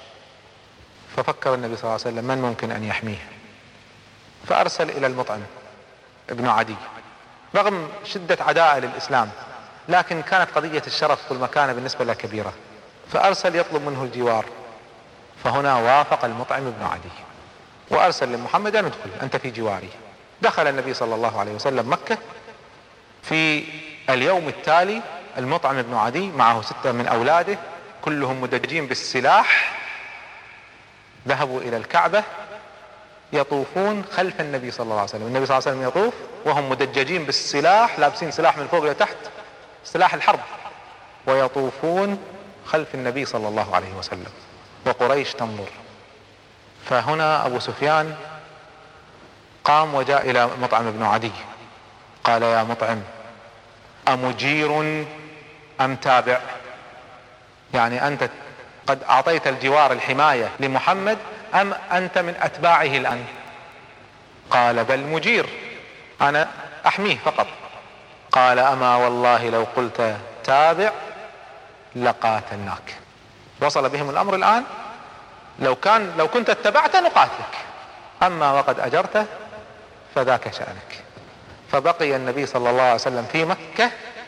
ففكر النبي صلى الله عليه وسلم من ممكن أن يحميه، فأرسل إلى المطعم ابن عدي، رغم شدة عداءه للإسلام، لكن كانت قضية الشرف والمكانة بالنسبة له كبيرة، فأرسل يطلب منه الجوار. فهنا وافق المطعم ابن عدي وأرسل لمحمد: أن ادخل أنت في جواري. دخل النبي صلى الله عليه وسلم مكة. في اليوم التالي المطعم ابن عدي معه 6 من أولاده كلهم مدججين بالسلاح، ذهبوا إلى الكعبة يطوفون خلف النبي صلى الله عليه وسلم. النبي صلى الله عليه وسلم يطوف وهم مدججين بالسلاح، لابسين سلاح من فوق لتحت، سلاح الحرب، ويطوفون خلف النبي صلى الله عليه وسلم، وقريش تنظر. فهنا أبو سفيان قام وجاء إلى مطعم ابن عدي، قال: يا مطعم، أمجير أم تابع؟ يعني أنت قد أعطيت الجوار الحماية لمحمد أم أنت من أتباعه الآن؟ قال: بل مجير، أنا أحميه فقط. قال: أما والله لو قلت تابع لقاتلناك. وصل بهم الأمر الآن، لو كنت اتبعت نقاتلك، أما وقد أجرته فذاك شأنك. فبقي النبي صلى الله عليه وسلم في مكة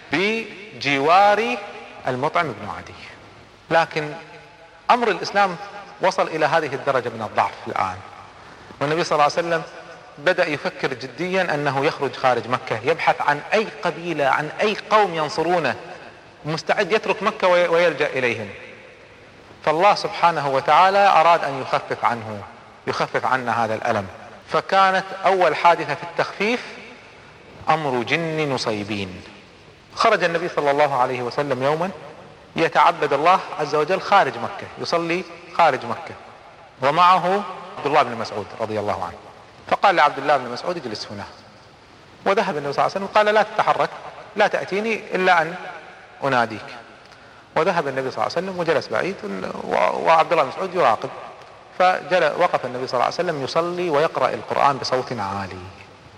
بجوار المطعم بن عدي. لكن أمر الإسلام وصل إلى هذه الدرجة من الضعف الآن، والنبي صلى الله عليه وسلم بدأ يفكر جديا أنه يخرج خارج مكة، يبحث عن أي قبيلة، عن أي قوم ينصرونه، مستعد يترك مكة ويلجأ إليهم. فالله سبحانه وتعالى أراد أن يخفف عنا هذا الألم. فكانت أول حادثة في التخفيف أمر جن نصيبين. خرج النبي صلى الله عليه وسلم يوما يتعبد الله عز وجل خارج مكة، يصلي خارج مكة، ومعه عبد الله بن مسعود رضي الله عنه. فقال لعبد الله بن مسعود: اجلس هنا. وذهب النبي صلى الله عليه وسلم قال: لا تتحرك، لا تأتيني إلا أن أناديك. وذهب النبي صلى الله عليه وسلم وجلس بعيد، وعبد الله بن مسعود يراقب. وقف النبي صلى الله عليه وسلم يصلي ويقرأ القرآن بصوت عالي.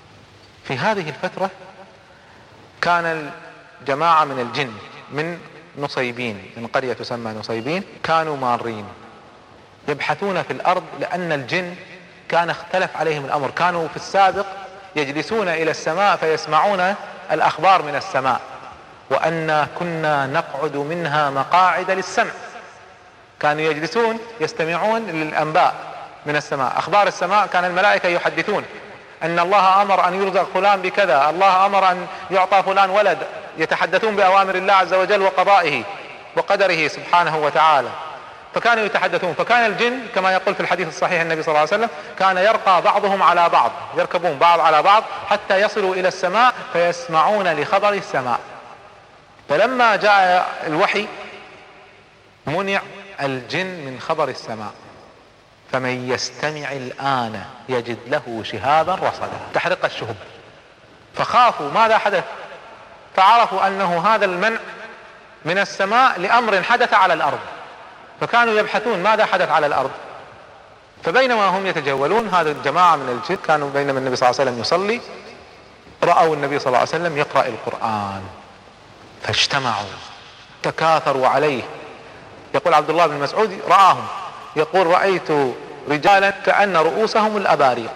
في هذه الفترة كان جماعة من الجن من نصيبين من قرية تسمى نصيبين كانوا مارين يبحثون في الأرض، لأن الجن كان اختلف عليهم الأمر. كانوا في السابق يجلسون إلى السماء فيسمعون الأخبار من السماء، وأن كنا نقعد منها مقاعد للسمع. كانوا يجلسون يستمعون للأنباء من السماء، أخبار السماء. كان الملائكة يحدثون أن الله أمر أن يرزق فلان بكذا، الله أمر أن يعطى فلان ولد، يتحدثون بأوامر الله عز وجل وقضائه وقدره سبحانه وتعالى. فكانوا يتحدثون. فكان الجن كما يقول في الحديث الصحيح النبي صلى الله عليه وسلم كان يرقى بعضهم على بعض، يركبون بعض على بعض حتى يصلوا إلى السماء فيسمعون لخبر السماء. فلما جاء الوحي منع الجن من خبر السماء، فمن يستمع الآن يجد له شهابا رصدا، تحرق الشهب. فخافوا ماذا حدث، فعرفوا أنه هذا المنع من السماء لأمر حدث على الأرض، فكانوا يبحثون ماذا حدث على الأرض. فبينما هم يتجولون هذا الجماعة من الجن كانوا بينما النبي صلى الله عليه وسلم يصلي رأوا النبي صلى الله عليه وسلم يقرأ القرآن فاجتمعوا تكاثروا عليه. يقول عبد الله بن مسعود رآهم يقول رأيت رجالا كأن رؤوسهم الأباريق،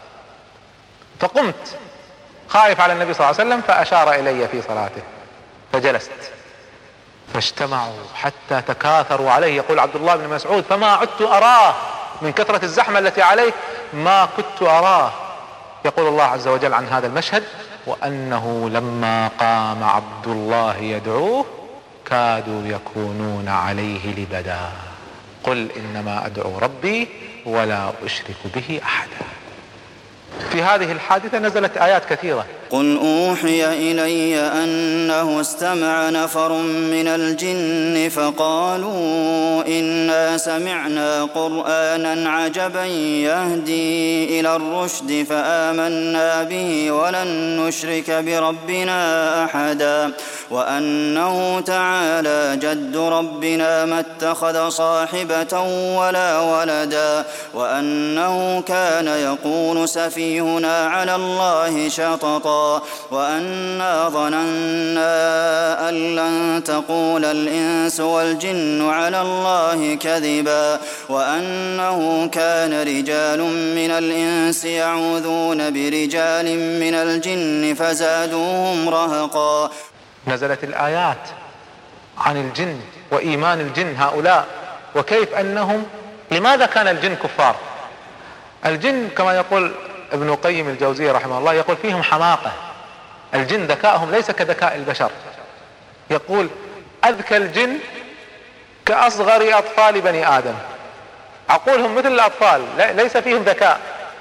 فقمت خائف على النبي صلى الله عليه وسلم فأشار إلي في صلاته فجلست، فاجتمعوا حتى تكاثروا عليه. يقول عبد الله بن مسعود فما عدت أراه من كثرة الزحمة التي عليه، ما كنت أراه. يقول الله عز وجل عن هذا المشهد وأنه لما قام عبد الله يدعوه كادوا يكونون عليه لبدا، قل إنما أدعو ربي ولا أشرك به أحدا. في هذه الحادثة نزلت آيات كثيرة. قل أوحي إلي أنه استمع نفر من الجن فقالوا إنا سمعنا قرآنا عجبا يهدي إلى الرشد فآمنا به ولن نشرك بربنا أحدا وأنه تعالى جد ربنا ما اتخذ صاحبة ولا ولدا وأنه كان يقول سفيهنا على الله شططا وأنا ظننا أن لن تقول الإنس والجن على الله كذبا وأنه كان رجال من الإنس يعوذون برجال من الجن فزادوهم رهقا. نزلت الآيات عن الجن وإيمان الجن هؤلاء، وكيف أنهم لماذا كان الجن كفار. الجن كما يقول ابن القيم الجوزية رحمه الله يقول فيهم حماقة. الجن ذكائهم ليس كذكاء البشر، يقول أذكى الجن كأصغر أطفال بني آدم، عقولهم مثل الأطفال ليس فيهم ذكاء.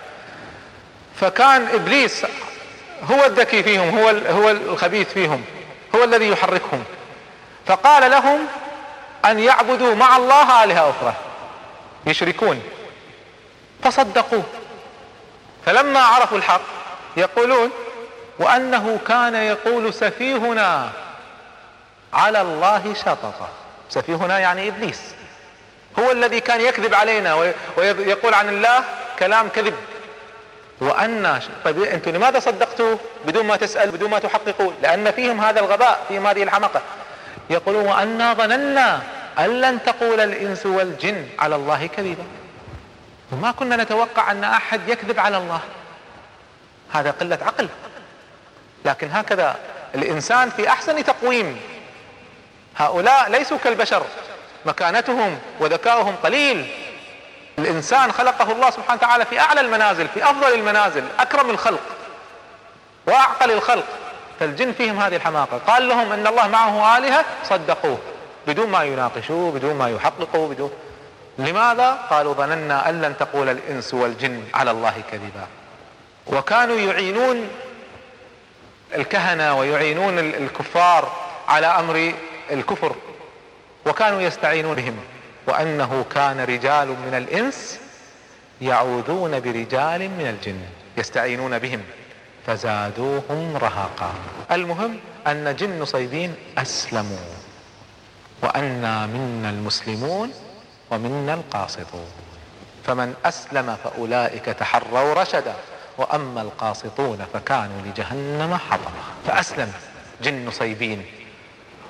فكان إبليس هو الذكي فيهم، هو الخبيث فيهم، هو الذي يحركهم. فقال لهم أن يعبدوا مع الله آلهة أخرى يشركون، فصدقوه. فلما عرفوا الحق يقولون وأنه كان يقول سفيهنا على الله شططا. سفيهنا يعني إبليس، هو الذي كان يكذب علينا ويقول عن الله كلام كذب. وأن طيب أنتم لماذا صدقتوه بدون ما تسأل بدون ما تحققوا؟ لأن فيهم هذا الغباء، فيهم هذه الحماقة. يقولون وأنا ظننا أن لن تقول الإنس والجن على الله كذبا، وما كنا نتوقع أن أحد يكذب على الله. هذا قلة عقل. لكن هكذا الإنسان في أحسن تقويم. هؤلاء ليسوا كالبشر، مكانتهم وذكاؤهم قليل. الإنسان خلقه الله سبحانه وتعالى في أعلى المنازل، في أفضل المنازل، أكرم الخلق وأعقل الخلق. فالجن فيهم هذه الحماقة. قال لهم أن الله معه آلهة صدقوه بدون ما يناقشوه بدون ما يحققوا بدون. لماذا؟ قالوا ظننا أن لن تقول الإنس والجن على الله كذبا. وكانوا يعينون الكهنة ويعينون الكفار على أمر الكفر، وكانوا يستعينون بهم. وأنه كان رجال من الإنس يعوذون برجال من الجن يستعينون بهم فزادوهم رهقا. المهم أن جن نصيبين أسلموا، وأنا منا المسلمون ومنا القاسطون، فمن أسلم فأولئك تحروا رشدا وأما القاسطون فكانوا لجهنم حطبا. فأسلم جن نصيبين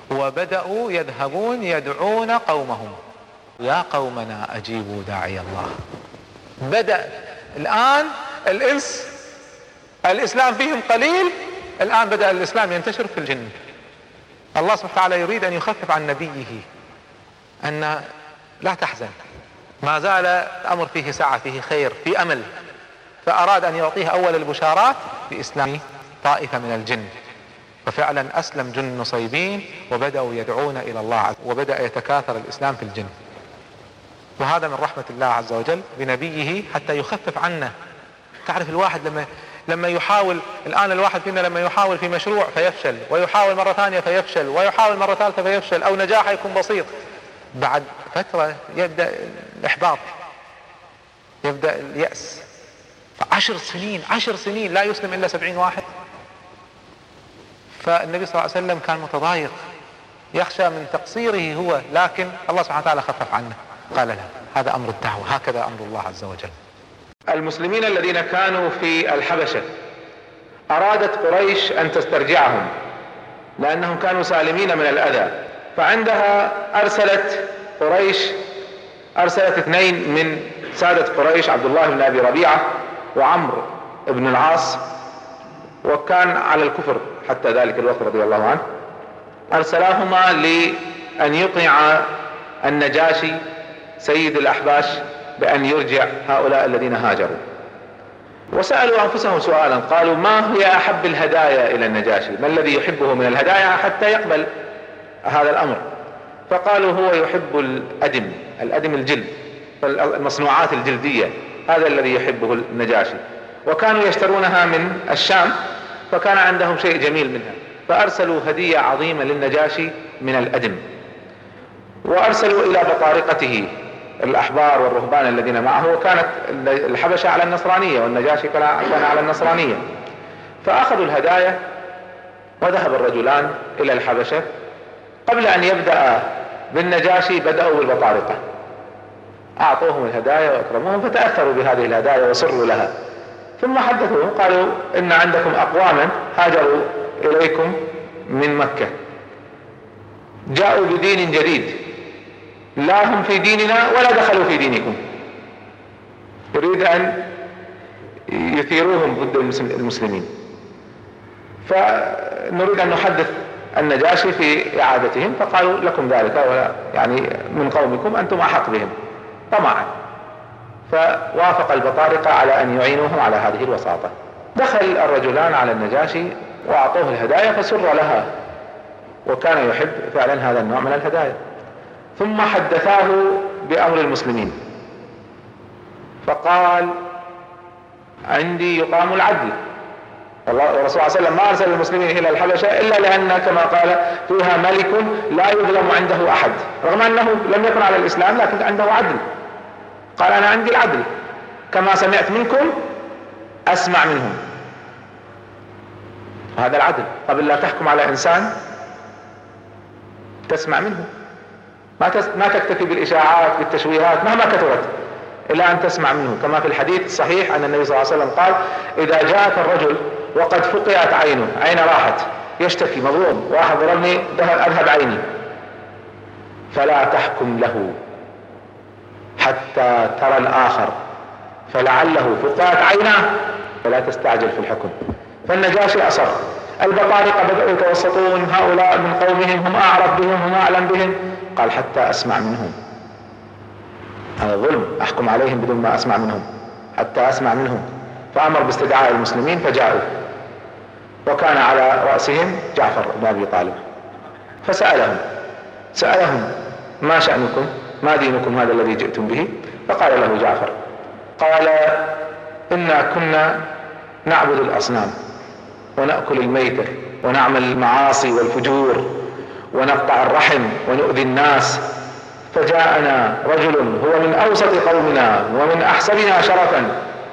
وبدأوا يذهبون يدعون قومهم: يا قومنا أجيبوا داعي الله. بدأ الآن الإنس الإسلام فيهم قليل، الآن بدأ الإسلام ينتشر في الجن. الله سبحانه وتعالى يريد أن يخفف عن نبيه أن لا تحزن، ما زال الأمر فيه سعة، فيه خير، فيه أمل، فأراد أن يعطيه أول البشارات بإسلام طائفة من الجن. وفعلا أسلم جن نصيبين وبدأوا يدعون إلى الله، وبدأ يتكاثر الإسلام في الجن. وهذا من رحمة الله عز وجل بنبيه حتى يخفف عنا. تعرف الواحد لما يحاول، الآن الواحد فينا لما يحاول في مشروع فيفشل، ويحاول مرة ثانية فيفشل، ويحاول مرة ثالثة فيفشل، أو نجاحه يكون بسيط، بعد فترة يبدأ الإحباط، يبدأ اليأس. 10 سنين لا يسلم إلا 70 واحد. فالنبي صلى الله عليه وسلم كان متضايق، يخشى من تقصيره هو، لكن الله سبحانه وتعالى خفف عنه، قال له هذا أمر الدعوة، هكذا أمر الله عز وجل. المسلمين الذين كانوا في الحبشة أرادت قريش أن تسترجعهم لأنهم كانوا سالمين من الأذى، فعندها أرسلت قريش 2 من سادة قريش، عبد الله بن أبي ربيعة وعمرو بن العاص، وكان على الكفر حتى ذلك الوقت رضي الله عنه، أرسلاهما لأن يقنع النجاشي سيد الأحباش بأن يرجع هؤلاء الذين هاجروا. وسألوا أنفسهم سؤالا، قالوا: ما هي أحب الهدايا إلى النجاشي؟ ما الذي يحبه من الهدايا حتى يقبل هذا الأمر؟ فقالوا: هو يحب الأدم الجلد، المصنوعات الجلدية، هذا الذي يحبه النجاشي. وكانوا يشترونها من الشام، فكان عندهم شيء جميل منها، فأرسلوا هدية عظيمة للنجاشي من الأدم. وأرسلوا إلى بطارقته الأحبار والرهبان الذين معه، وكانت الحبشة على النصرانية والنجاشي كان على النصرانية. فأخذوا الهدايا وذهب الرجلان إلى الحبشة. قبل أن يبدأ بالنجاشي بدأوا بالبطارقة، أعطوهم الهدايا وأكرموهم، فتأثروا بهذه الهدايا وسروا لها. ثم حدثوهم قالوا: إن عندكم أقواما هاجروا إليكم من مكة، جاءوا بدين جديد، لا هم في ديننا ولا دخلوا في دينكم. يريد أن يثيروهم ضد المسلمين. فنريد أن نحدث النجاشي في إعادتهم، فقالوا: لكم ذلك، يعني من قومكم أنتم أحق بهم، طمعا. فوافق البطارقة على أن يعينوهم على هذه الوساطة. دخل الرجلان على النجاشي وأعطوه الهدايا فسر لها، وكان يحب فعلا هذا النوع من الهدايا. ثم حدثاه بأمر المسلمين، فقال: عندي يقام العدل. والرسول صلى الله عليه وسلم ما أرسل المسلمين إلى الحبشة إلا لأن كما قال فيها ملك لا يظلم عنده أحد، رغم أنه لم يكن على الإسلام لكن عنده عدل. قال: أنا عندي العدل، كما سمعت منكم أسمع منهم. هذا العدل. قبل لا تحكم على إنسان تسمع منه، ما تكتفي بالإشاعات بالتشويهات مهما كثرت، إلا أن تسمع منه. كما في الحديث الصحيح أن النبي صلى الله عليه وسلم قال: إذا جاءك الرجل وقد فقئت عينه راحت، يشتكي مظلوم، واحد ضربني أذهب عيني، فلا تحكم له حتى ترى الآخر فلعله فقئت عينه، فلا تستعجل في الحكم. فالنجاشي أصر. البطارقة بدأوا يتوسطون، هؤلاء من قومهم، هم أعرف بهم، هم أعلم بهم. قال: حتى أسمع منهم. هذا ظلم، أحكم عليهم بدون ما أسمع منهم، حتى أسمع منهم. فأمر باستدعاء المسلمين فجاءوا، وكان على رأسهم جعفر بن أبي طالب. فسألهم: ما شأنكم؟ ما دينكم هذا الذي جئتم به؟ فقال له جعفر، قال: إنا كنا نعبد الأصنام ونأكل الميتة ونعمل المعاصي والفجور ونقطع الرحم ونؤذي الناس، فجاءنا رجل هو من أوسط قومنا ومن أحسبنا شرفا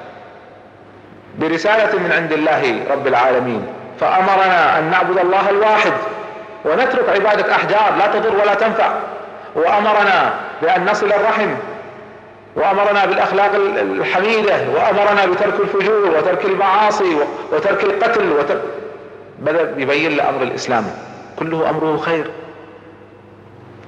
برسالة من عند الله رب العالمين، فأمرنا أن نعبد الله الواحد ونترك عبادة أحجار لا تضر ولا تنفع، وأمرنا بأن نصل الرحم، وأمرنا بالأخلاق الحميدة، وأمرنا بترك الفجور وترك المعاصي وترك القتل بدأ يبين لأمر الإسلام كله أمره خير.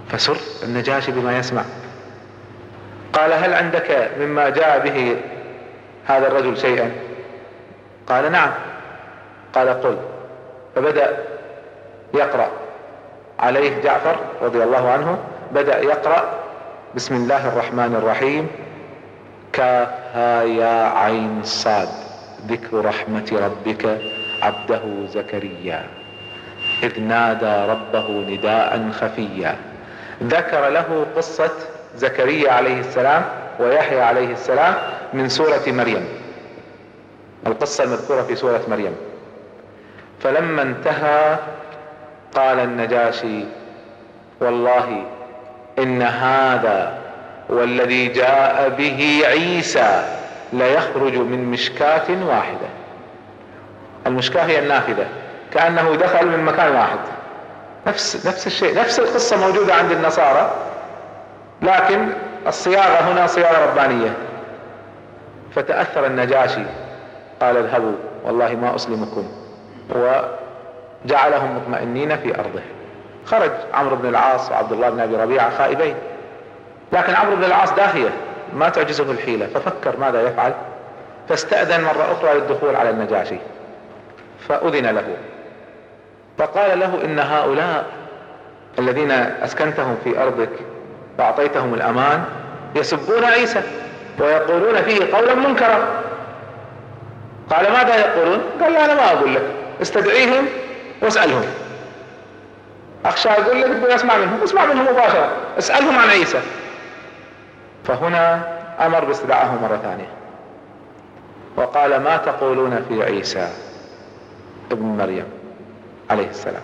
فسر النجاشي بما يسمع. قال: هل عندك مما جاء به هذا الرجل شيئا؟ قال: نعم. قال: قل. فبدأ يقرأ عليه جعفر رضي الله عنه، بدأ يقرأ: بسم الله الرحمن الرحيم، كافها يا عين صاد، ذكر رحمة ربك عبده زكريا إذ نادى ربه نداء خفيا. ذكر له قصة زكريا عليه السلام ويحيى عليه السلام من سورة مريم، القصة المذكورة في سورة مريم. فلما انتهى قال النجاشي: والله إن هذا والذي جاء به عيسى ليخرج من مشكاة واحدة. المشكاة هي النافذة، كأنه دخل من مكان واحد. نفس الشيء، نفس القصة موجودة عند النصارى، لكن الصياغة هنا صياغة ربانية. فتأثر النجاشي، قال: اذهبوا والله ما أسلمكم، وجعلهم مطمئنين في أرضه. خرج عمرو بن العاص وعبد الله بن أبي ربيعة خائبين، لكن عمرو بن العاص داهية ما تعجزه الحيلة، ففكر ماذا يفعل، فاستأذن مرة أخرى للدخول على النجاشي، فأذن له، فقال له: إن هؤلاء الذين أسكنتهم في أرضك وأعطيتهم الأمان يسبون عيسى ويقولون فيه قولا منكرا. قال: ماذا يقولون؟ قال: لا، أنا ما أقول لك، استدعيهم واسألهم، أخشى أقول لك بدي أسمع منهم، اسمع منهم مباشرة، اسألهم عن عيسى. فهنا أمر باستدعائه مرة ثانية وقال: ما تقولون في عيسى ابن مريم عليه السلام؟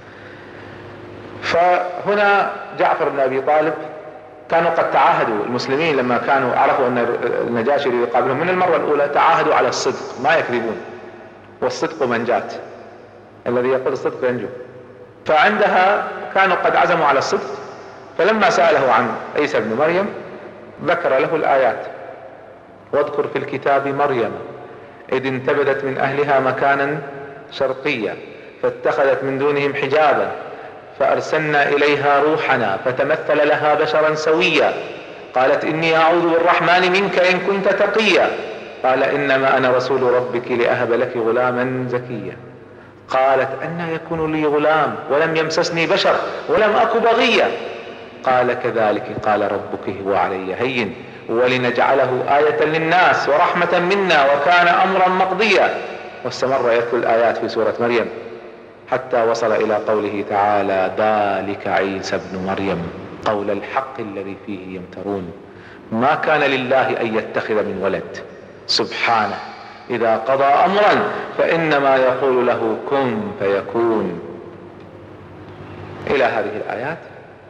فهنا جعفر بن أبي طالب كانوا قد تعاهدوا، المسلمين لما كانوا عرفوا أن النجاشي يقابلهم من المرة الأولى تعاهدوا على الصدق، ما يكذبون، والصدق منجاة، الذي يقول الصدق ينجو. فعندها كانوا قد عزموا على الصدق، فلما سأله عن عيسى بن مريم ذكر له الآيات: واذكر في الكتاب مريم إذ انتبذت من أهلها مكانا شرقيا فاتخذت من دونهم حجابا فأرسلنا إليها روحنا فتمثل لها بشرا سويا قالت إني أعوذ بالرحمن منك إن كنت تقيا قال إنما أنا رسول ربك لأهب لك غلاما زكيا. قالت أنى يكون لي غلام ولم يمسسني بشر ولم أك بغيا قال كذلك قال ربك هو علي هين ولنجعله آية للناس ورحمة منا وكان أمرا مقضيا. واستمر يذكر الآيات في سورة مريم حتى وصل إلى قوله تعالى ذلك عيسى ابن مريم قول الحق الذي فيه يمترون ما كان لله أن يتخذ من ولد سبحانه إذا قضى أمرا فإنما يقول له كن فيكون. إلى هذه الآيات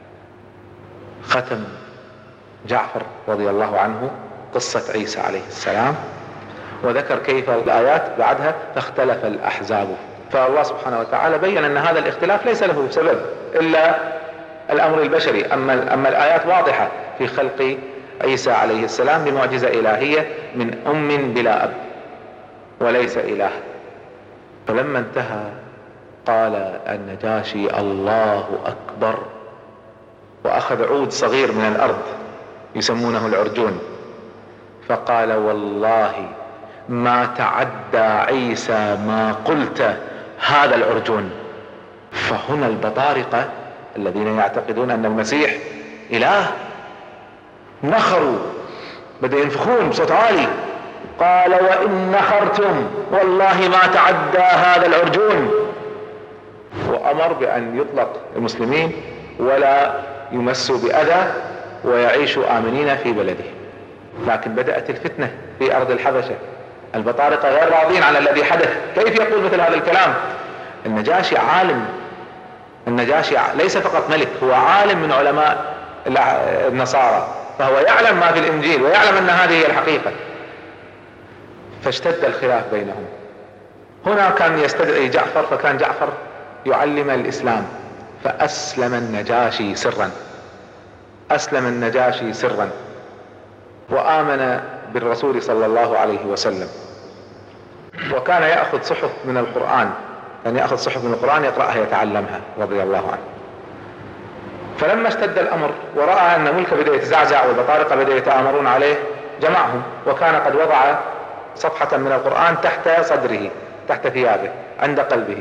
ختم جعفر رضي الله عنه قصة عيسى عليه السلام وذكر كيف الآيات بعدها فاختلف الأحزاب. فالله سبحانه وتعالى بيّن أن هذا الاختلاف ليس له سبب إلا الأمر البشري، أما الآيات واضحة في خلق عيسى عليه السلام بمعجزة إلهية من أم بلا أب وليس إله. فلما انتهى قال النجاشي الله أكبر وأخذ عود صغير من الأرض يسمونه العرجون فقال والله ما تعدى عيسى ما قلت هذا العرجون. فهنا البطارقة الذين يعتقدون أن المسيح إله نخروا بدأوا ينفخون بصوت عالي قال وإن نخرتم والله ما تعدى هذا العرجون وأمر بأن يطلق المسلمين ولا يمسوا بأذى ويعيشوا آمنين في بلدهم. لكن بدأت الفتنة في أرض الحبشة البطارقة غير راضين على الذي حدث. كيف يقول مثل هذا الكلام؟ النجاشي عالم، النجاشي ليس فقط ملك هو عالم من علماء النصارى فهو يعلم ما في الإنجيل ويعلم أن هذه هي الحقيقة. فاشتد الخلاف بينهم. هنا كان يستدعي جعفر فكان جعفر يعلم الإسلام فأسلم النجاشي سرا، أسلم النجاشي سرا وآمن بالرسول صلى الله عليه وسلم. وكان يأخذ صحف من القرآن، كان يأخذ صحف من القرآن يقرأها يتعلمها رضي الله عنه. فلما اشتد الأمر ورأى أن ملكه بدأ يتزعزع والبطارقة بدأ يتآمرون عليه جمعهم، وكان قد وضع صفحة من القرآن تحت صدره تحت ثيابه عند قلبه،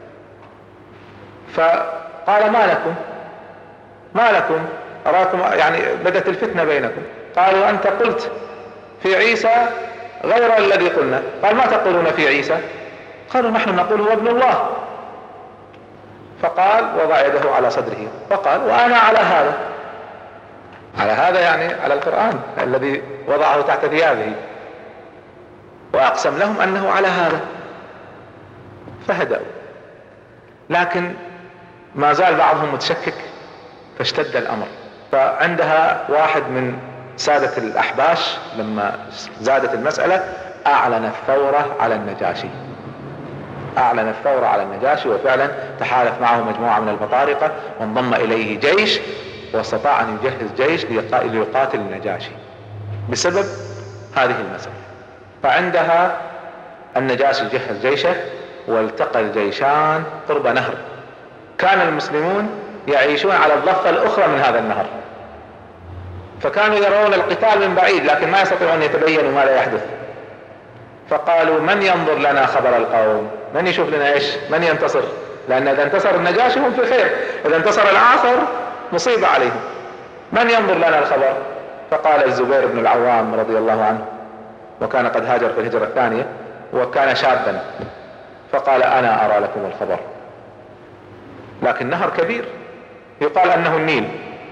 فقال ما لكم أراكم يعني بدت الفتنة بينكم. قالوا أنت قلت في عيسى غير الذي قلنا. قال ما تقولون في عيسى؟ قالوا نحن نقول هو ابن الله. فقال وضع يده على صدره فقال وأنا على هذا يعني على القرآن الذي وضعه تحت ثيابه، وأقسم لهم أنه على هذا، فهدأوا. لكن ما زال بعضهم متشكك، فاشتد الأمر. فعندها واحد من سادة الأحباش لما زادت المسألة أعلن الثورة على النجاشي، وفعلا تحالف معه مجموعة من البطارقة وانضم إليه جيش، واستطاع أن يجهز جيش ليقاتل النجاشي بسبب هذه المسألة. فعندها النجاشي جهز جيشه، والتقى الجيشان قرب نهر. كان المسلمون يعيشون على الضفة الأخرى من هذا النهر، فكانوا يرون القتال من بعيد لكن ما يستطيعون أن يتبينوا ما لا يحدث. فقالوا من ينظر لنا خبر القوم، من يشوف لنا من ينتصر، لأن إذا انتصر النجاشي هم في خير، إذا انتصر الآخر مصيبة عليهم، من ينظر لنا الخبر؟ فقال الزبير بن العوام رضي الله عنه، وكان قد هاجر في الهجرة الثانية وكان شابا، فقال أنا أرى لكم الخبر. لكن نهر كبير يقال أنه النيل،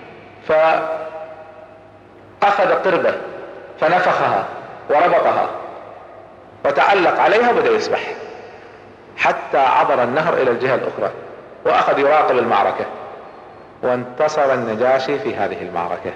فأخذ قربة فنفخها وربطها وتعلق عليها وبدأ يسبح حتى عبر النهر إلى الجهة الأخرى، وأخذ يراقب المعركة، وانتصر النجاشي في هذه المعركة.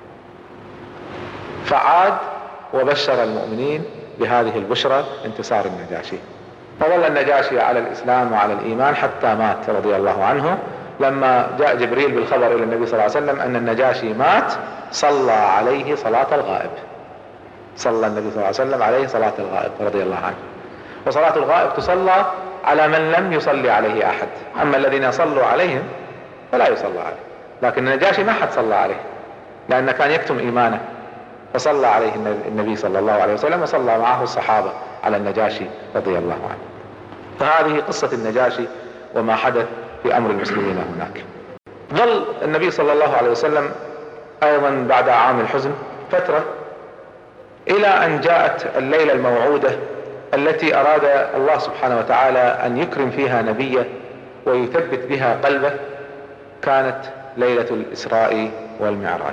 فعاد وبشر المؤمنين بهذه البشرى انتصار النجاشي. فظل النجاشي على الإسلام وعلى الإيمان حتى مات رضي الله عنه. لما جاء جبريل بالخبر إلى النبي صلى الله عليه وسلم أن النجاشي مات، صلى عليه صلاة الغائب، صلى النبي صلى الله عليه وسلم عليه صلاة الغائب رضي الله عنه. وصلاة الغائب تصلى على من لم يصلي عليه أحد، أما الذين صلوا عليهم فلا يصلى عليه. لكن النجاشي ما حد صلى عليه لأنه كان يكتم إيمانه، فصلى عليه النبي صلى الله عليه وسلم، وصلى معه الصحابة على النجاشي رضي الله عنه. فهذه قصة النجاشي وما حدث في أمر المسلمين هناك. ظل النبي صلى الله عليه وسلم أيضا بعد عام الحزن فترة، إلى أن جاءت الليلة الموعودة التي أراد الله سبحانه وتعالى أن يكرم فيها نبيه ويثبت بها قلبه. كانت ليلة الإسراء والمعراج،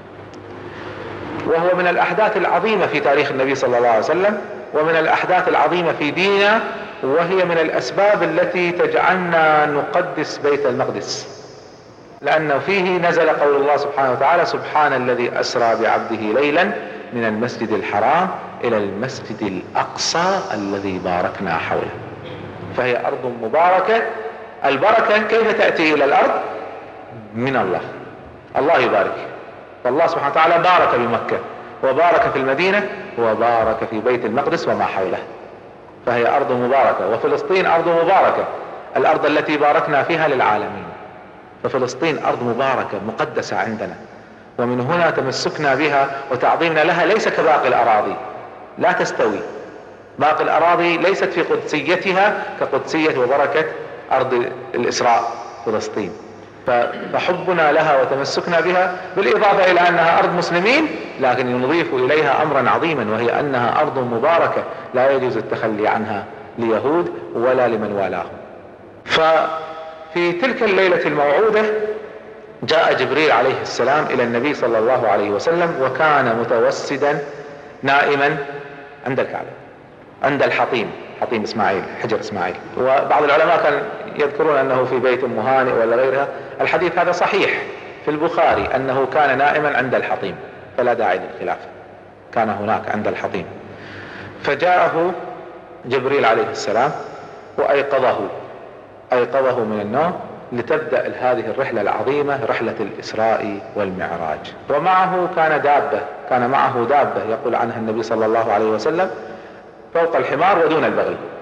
وهو من الأحداث العظيمة في تاريخ النبي صلى الله عليه وسلم، ومن الأحداث العظيمة في ديننا، وهي من الأسباب التي تجعلنا نقدس بيت المقدس، لأنه فيه نزل قول الله سبحانه وتعالى سبحان الذي أسرى بعبده ليلا من المسجد الحرام إلى المسجد الأقصى الذي باركنا حوله. فهي أرض مباركة. البركة كيف تأتي إلى الأرض؟ من الله، الله يبارك. فالله سبحانه وتعالى بارك بمكة وبارك في المدينة وبارك في بيت المقدس وما حوله، فهي أرض مباركة. وفلسطين أرض مباركة، الأرض التي باركنا فيها للعالمين. ففلسطين أرض مباركة مقدسة عندنا، ومن هنا تمسكنا بها وتعظيمنا لها ليس كباقي الأراضي، لا تستوي. باقي الأراضي ليست في قدسيتها كقدسية وبركة أرض الإسراء فلسطين. فحبنا لها وتمسكنا بها، بالإضافة إلى أنها أرض مسلمين، لكن نضيف إليها أمرا عظيما، وهي أنها أرض مباركة لا يجوز التخلي عنها ليهود ولا لمن والاهم. ففي تلك الليلة الموعودة جاء جبريل عليه السلام إلى النبي صلى الله عليه وسلم، وكان متوسدا نائما عند الكعبة، عند الحطيم، حطيم إسماعيل، حجر إسماعيل. وبعض العلماء كان يذكرون أنه في بيت هانئ ولا غيرها. الحديث هذا صحيح في البخاري أنه كان نائما عند الحطيم، فلا داعي للخلاف، كان هناك عند الحطيم. فجاءه جبريل عليه السلام وأيقظه من النوم لتبدأ هذه الرحلة العظيمة، رحلة الإسراء والمعراج. ومعه كان معه دابة يقول عنها النبي صلى الله عليه وسلم فوق الحمار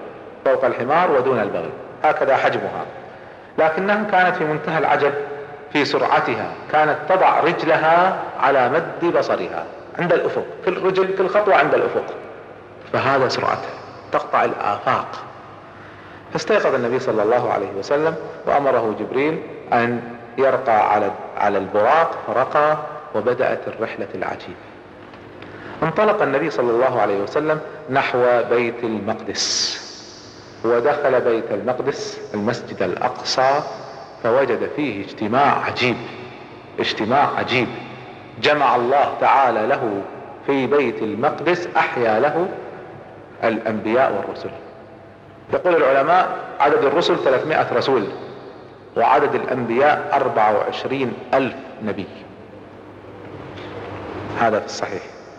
ودون البغل، هكذا حجمها، لكنها كانت في منتهى العجب في سرعتها كانت تضع رجلها على مد بصرها عند الأفق، كل رجل كل خطوة عند الأفق، فهذا سرعتها تقطع الآفاق. فاستيقظ النبي صلى الله عليه وسلم وأمره جبريل أن يرقى على البراق، فرقى وبدأت الرحلة العجيبة. انطلق النبي صلى الله عليه وسلم نحو بيت المقدس، ودخل بيت المقدس المسجد الأقصى، فوجد فيه اجتماع عجيب جمع الله تعالى له في بيت المقدس، أحيا له الأنبياء والرسل. يقول العلماء عدد الرسل 300 رسول، وعدد الأنبياء 24,000 نبي، هذا في الصحيح.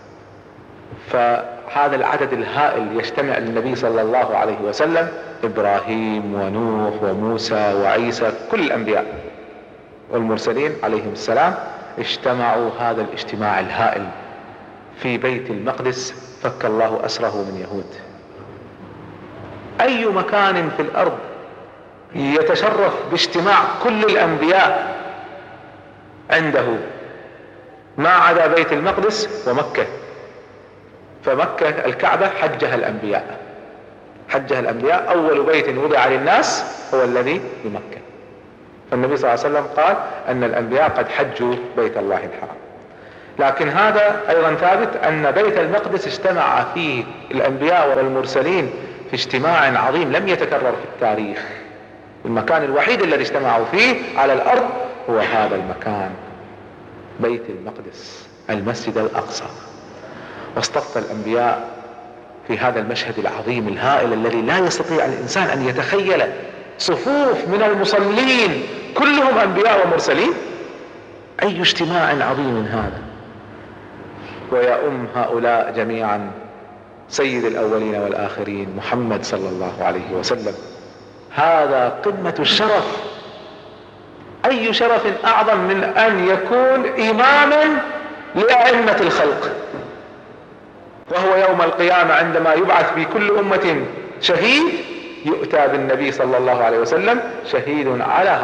فهذا العدد الهائل يجتمع للنبي صلى الله عليه وسلم، إبراهيم ونوح وموسى وعيسى، كل الأنبياء والمرسلين عليهم السلام اجتمعوا هذا الاجتماع الهائل في بيت المقدس. فك الله أسره من يهود. أي مكان في الأرض يتشرف باجتماع كل الأنبياء عنده ما عدا بيت المقدس ومكة. فمكة الكعبة حجها الأنبياء، أول بيت وضع للناس هو الذي بمكة. فالنبي صلى الله عليه وسلم قال أن الأنبياء قد حجوا بيت الله الحرام. لكن هذا أيضا ثابت أن بيت المقدس اجتمع فيه الأنبياء والمرسلين في اجتماع عظيم لم يتكرر في التاريخ. المكان الوحيد الذي اجتمعوا فيه على الأرض هو هذا المكان، بيت المقدس المسجد الأقصى. واصطف الأنبياء في هذا المشهد العظيم الهائل الذي لا يستطيع الإنسان أن يتخيل صفوف من المصلين كلهم أنبياء ومرسلين. أي اجتماع عظيم هذا. ويا هؤلاء جميعا سيد الأولين والآخرين محمد صلى الله عليه وسلم. هذا قمة الشرف. أي شرف أعظم من أن يكون إماما لأئمة الخلق، وهو يوم القيامة عندما يبعث في كل أمة شهيد يؤتى بالنبي صلى الله عليه وسلم شهيد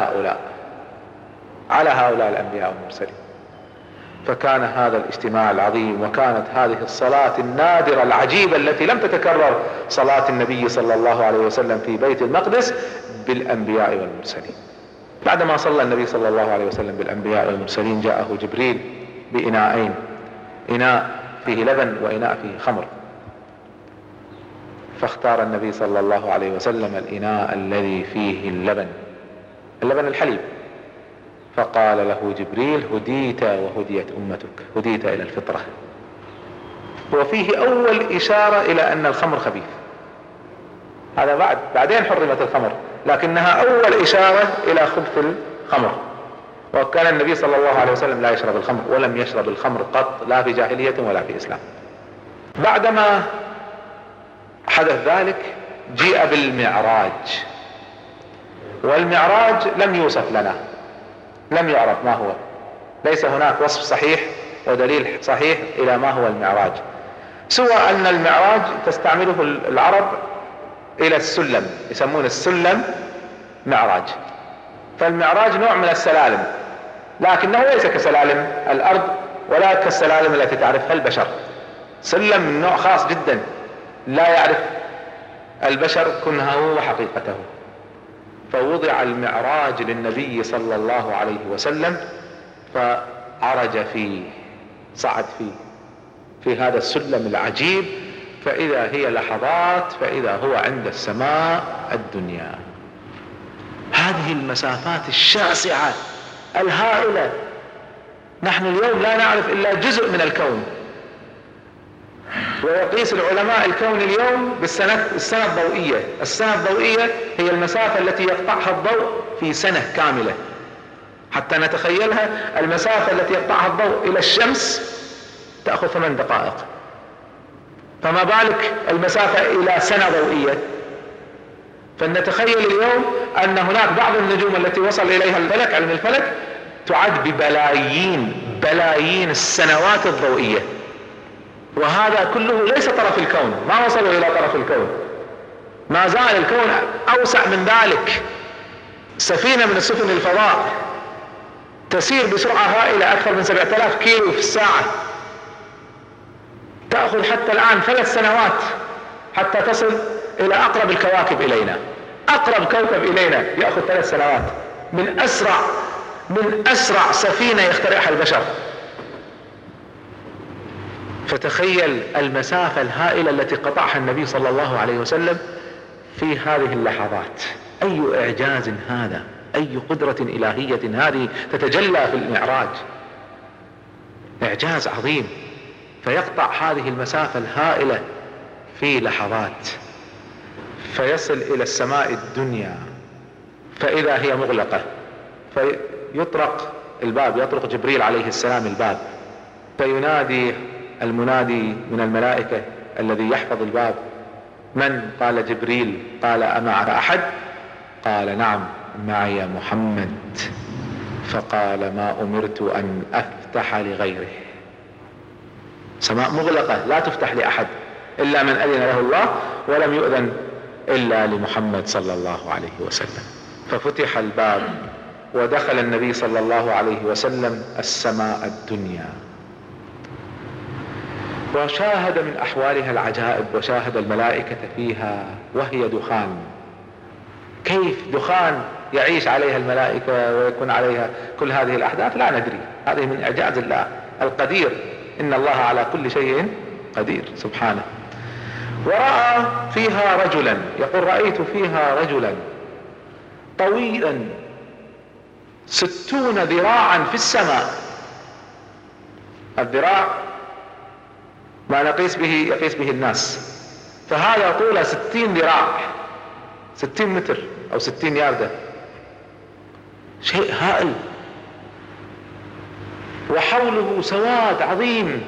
على هؤلاء الأنبياء والمرسلين. فكان هذا الاجتماع العظيم، وكانت هذه الصلاة النادرة العجيبة التي لم تتكرر، صلاة النبي صلى الله عليه وسلم في بيت المقدس بالأنبياء والمرسلين. بعدما صلى النبي صلى الله عليه وسلم بالأنبياء والمرسلين جاءه جبريل بإناءين، إناء فيه لبن وإناء فيه خمر، فاختار النبي صلى الله عليه وسلم الإناء الذي فيه اللبن الحليب. فقال له جبريل هديت وهديت أمتك، هديت إلى الفطرة. وفيه أول إشارة إلى أن الخمر خبيث. هذا بعدين حرمت الخمر، لكنها أول إشارة إلى خبث الخمر. وكان النبي صلى الله عليه وسلم لا يشرب الخمر، ولم يشرب الخمر قط، لا في جاهلية ولا في إسلام. بعدما حدث ذلك جيء بالمعراج، والمعراج لم يوصف لنا، لم يعرف ما هو، ليس هناك وصف صحيح ودليل صحيح إلى ما هو المعراج، سوى أن المعراج تستعمله العرب إلى السلم، يسمون السلم معراج. فالمعراج نوع من السلالم، لكنه ليس كسلالم الأرض ولا كالسلالم التي تعرفها البشر. سلم من نوع خاص جدا لا يعرف البشر كنهه وحقيقته. فوضع المعراج للنبي صلى الله عليه وسلم، فعرج فيه، صعد فيه في هذا السلم العجيب، فإذا هي لحظات فإذا هو عند السماء الدنيا. هذه المسافات الشاسعة الهائلة، نحن اليوم لا نعرف إلا جزء من الكون، ويقيس العلماء الكون اليوم بالسنة الضوئية. السنة الضوئية هي المسافة التي يقطعها الضوء في سنة كاملة. حتى نتخيلها، المسافة التي يقطعها الضوء إلى الشمس تأخذ 8 دقائق، فما بالك المسافة إلى سنة ضوئية. فنتخيل اليوم أن هناك بعض النجوم التي وصل إليها الفلك، علم الفلك، تعد ببلايين السنوات الضوئية، وهذا كله ليس طرف الكون، ما وصلوا إلى طرف الكون، ما زال الكون أوسع من ذلك. سفينة من سفن الفضاء تسير بسرعة هائلة أكثر من 7000 كيلو في الساعة، تأخذ حتى الآن 3 سنوات حتى تصل إلى أقرب الكواكب إلينا. أقرب كوكب إلينا يأخذ 3 سنوات من أسرع سفينة يخترعها البشر. فتخيل المسافة الهائلة التي قطعها النبي صلى الله عليه وسلم في هذه اللحظات. أي إعجاز هذا، أي قدرة إلهية هذه تتجلى في المعراج، إعجاز عظيم. فيقطع هذه المسافة الهائلة في لحظات، فيصل إلى السماء الدنيا فإذا هي مغلقة، فيطرق الباب، يطرق جبريل عليه السلام الباب، فينادي المنادي من الملائكة الذي يحفظ الباب: من؟ قال جبريل. قال: أمعك أحد؟ قال: نعم، معي محمد. فقال: ما أمرت أن أفتح لغيره. سماء مغلقة لا تفتح لأحد إلا من أذن له الله، ولم يؤذن إلا لمحمد صلى الله عليه وسلم. ففتح الباب ودخل النبي صلى الله عليه وسلم السماء الدنيا، وشاهد من أحوالها العجائب، وشاهد الملائكة فيها وهي دخان. كيف دخان يعيش عليها الملائكة ويكون عليها كل هذه الأحداث لا ندري. هذه من إعجاز الله القدير، إن الله على كل شيء قدير سبحانه. ورأى فيها رجلا، يقول: رأيت فيها رجلا طويلا 60 ذراعا في السماء. الذراع ما يقيس به الناس، فهذا طوله 60 ذراع، 60 متر أو 60 ياردة، شيء هائل. وحوله سواد عظيم،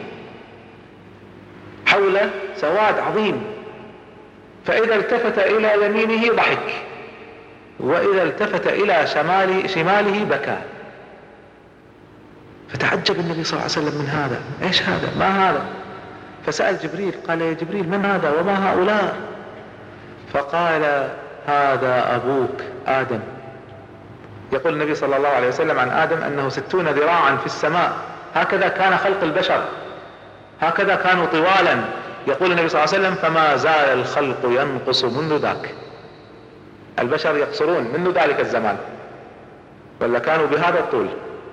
حوله سواد عظيم. فإذا التفت إلى يمينه ضحك، وإذا التفت إلى شماله بكى. فتعجب النبي صلى الله عليه وسلم من هذا، ايش هذا؟ ما هذا؟ فسأل جبريل، قال: يا جبريل، من هذا وما هؤلاء؟ فقال: هذا أبوك آدم. يقول النبي صلى الله عليه وسلم عن آدم أنه 60 ذراعا في السماء، هكذا كان خلق البشر، هكذا كانوا طوالا. يقول النبي صلى الله عليه وسلم: فما زال الخلق ينقص منذ ذاك. البشر يقصرون منذ ذلك الزمان، ولا كانوا بهذا الطول.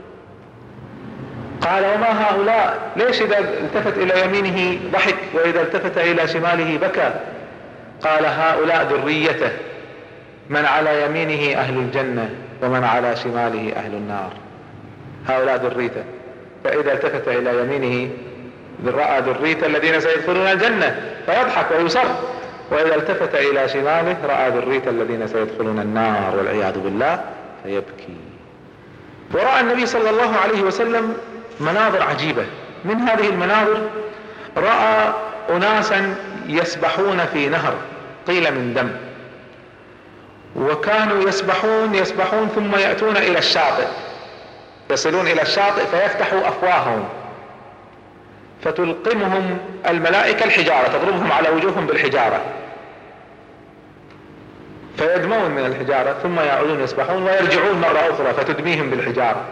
قال: وما هؤلاء؟ ليش إذا التفت إلى يمينه ضحك وإذا التفت إلى شماله بكى؟ قال: هؤلاء ذريته، من على يمينه أهل الجنة ومن على شماله أهل النار. هؤلاء ذريته، فإذا التفت إلى يمينه رأى ذريته الذين سيدخلون الجنة فيضحك ويسر، وإذا التفت إلى شماله رأى ذريته الذين سيدخلون النار والعياذ بالله فيبكي. ورأى النبي صلى الله عليه وسلم مناظر عجيبة. من هذه المناظر رأى أناسا يسبحون في نهر قيل من دم، وكانوا يسبحون ثم يأتون إلى الشاطئ، يصلون إلى الشاطئ فيفتحوا أفواههم فتلقمهم الملائكة الحجارة، تضربهم على وجوههم بالحجارة فيدمون من الحجارة، ثم يعودون يسبحون ويرجعون مرة أخرى فتدميهم بالحجارة.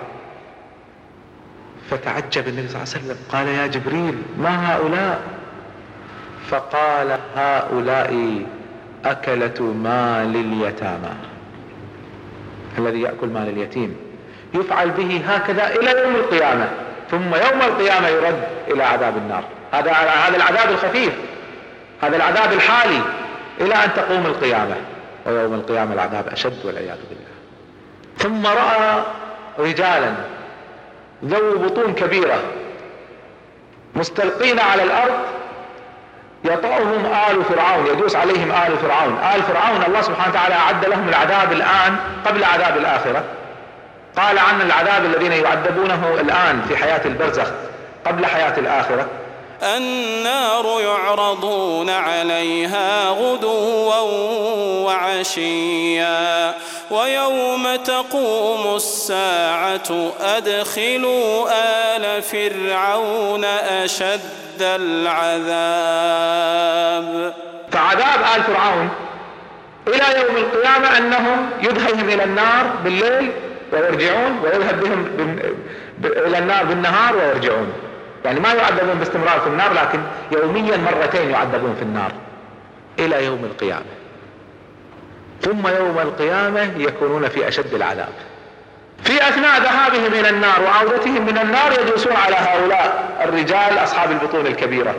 فتعجب النبي صلى الله عليه وسلم، قال: يا جبريل، ما هؤلاء؟ فقال: هؤلاء أكلة مال اليتامى. الذي يأكل مال اليتيم يفعل به هكذا إلى يوم القيامة، ثم يوم القيامة يرد إلى عذاب النار. هذا العذاب الخفيف، هذا العذاب الحالي إلى أن تقوم القيامة، ويوم القيامة العذاب أشد والعياذ بالله. ثم رأى رجالا ذو بطون كبيرة مستلقين على الأرض، يطأهم آل فرعون، يدوس عليهم آل فرعون. آل فرعون الله سبحانه وتعالى أعد لهم العذاب الآن قبل عذاب الآخرة. قال عن العذاب الذين يعذبونه الآن في حياة البرزخ قبل حياة الآخرة: النار يعرضون عليها غدوا وعشيا ويوم تقوم الساعة أدخلوا آل فرعون أشد العذاب. فعذاب آل فرعون إلى يوم القيامة أنهم يدخلهم إلى النار بالليل ويرجعون، ويذهب بهم إلى النار بالنهار ويرجعون. يعني ما يعذبون باستمرار في النار، لكن يوميا مرتين يعذبون في النار إلى يوم القيامة. ثم يوم القيامة يكونون في أشد العذاب. في أثناء ذهابهم إلى النار وعودتهم من النار يجلسون على هؤلاء الرجال أصحاب البطون الكبيرة.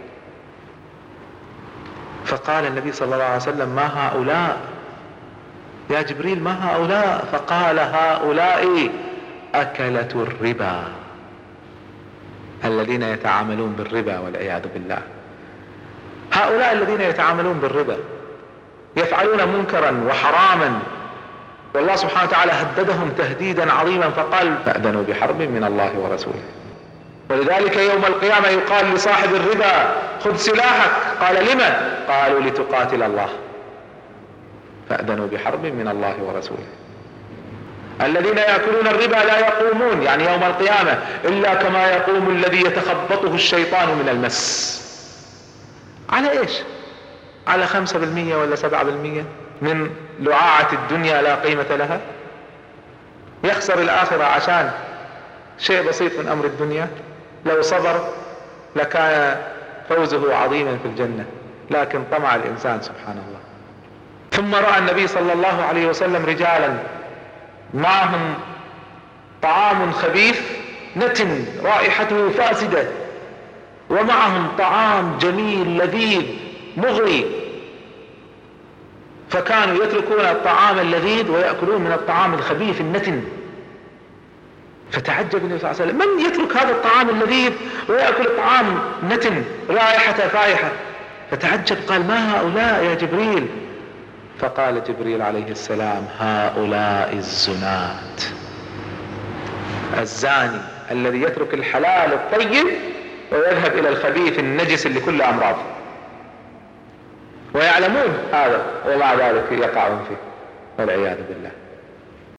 فقال النبي صلى الله عليه وسلم: ما هؤلاء يا جبريل؟ ما هؤلاء؟ فقال: هؤلاء أكلة الربا، الذين يتعاملون بالربا والعياذ بالله. هؤلاء الذين يتعاملون بالربا يفعلون منكرا وحراما، والله سبحانه وتعالى هددهم تهديدا عظيما فقال: فأذنوا بحرب من الله ورسوله. ولذلك يوم القيامة يقال لصاحب الربا: خذ سلاحك. قال: لما؟ قالوا: لتقاتل الله. فأذنوا بحرب من الله ورسوله. الذين يأكلون الربا لا يقومون، يعني يوم القيامة، إلا كما يقوم الذي يتخبطه الشيطان من المس. على إيش؟ على 5% ولا 7% من لعاعة الدنيا لا قيمة لها. يخسر الآخرة عشان شيء بسيط من أمر الدنيا. لو صبر لكان فوزه عظيما في الجنة، لكن طمع الإنسان سبحان الله. ثم رأى النبي صلى الله عليه وسلم رجالا معهم طعام خبيث نتن رائحته فاسدة، ومعهم طعام جميل لذيذ مغري، فكانوا يتركون الطعام اللذيذ ويأكلون من الطعام الخبيث النتن. فتعجب النبي صلى الله عليه وسلم: من يترك هذا الطعام اللذيذ ويأكل طعام نتن رائحته فائحة؟ فتعجب، قال: ما هؤلاء يا جبريل؟ فقال جبريل عليه السلام: هؤلاء الزنات. الزاني الذي يترك الحلال الطيب ويذهب إلى الخبيث النجس اللي كله أمراض، ويعلمون هذا ومع ذلك يقعون فيه والعياذ بالله.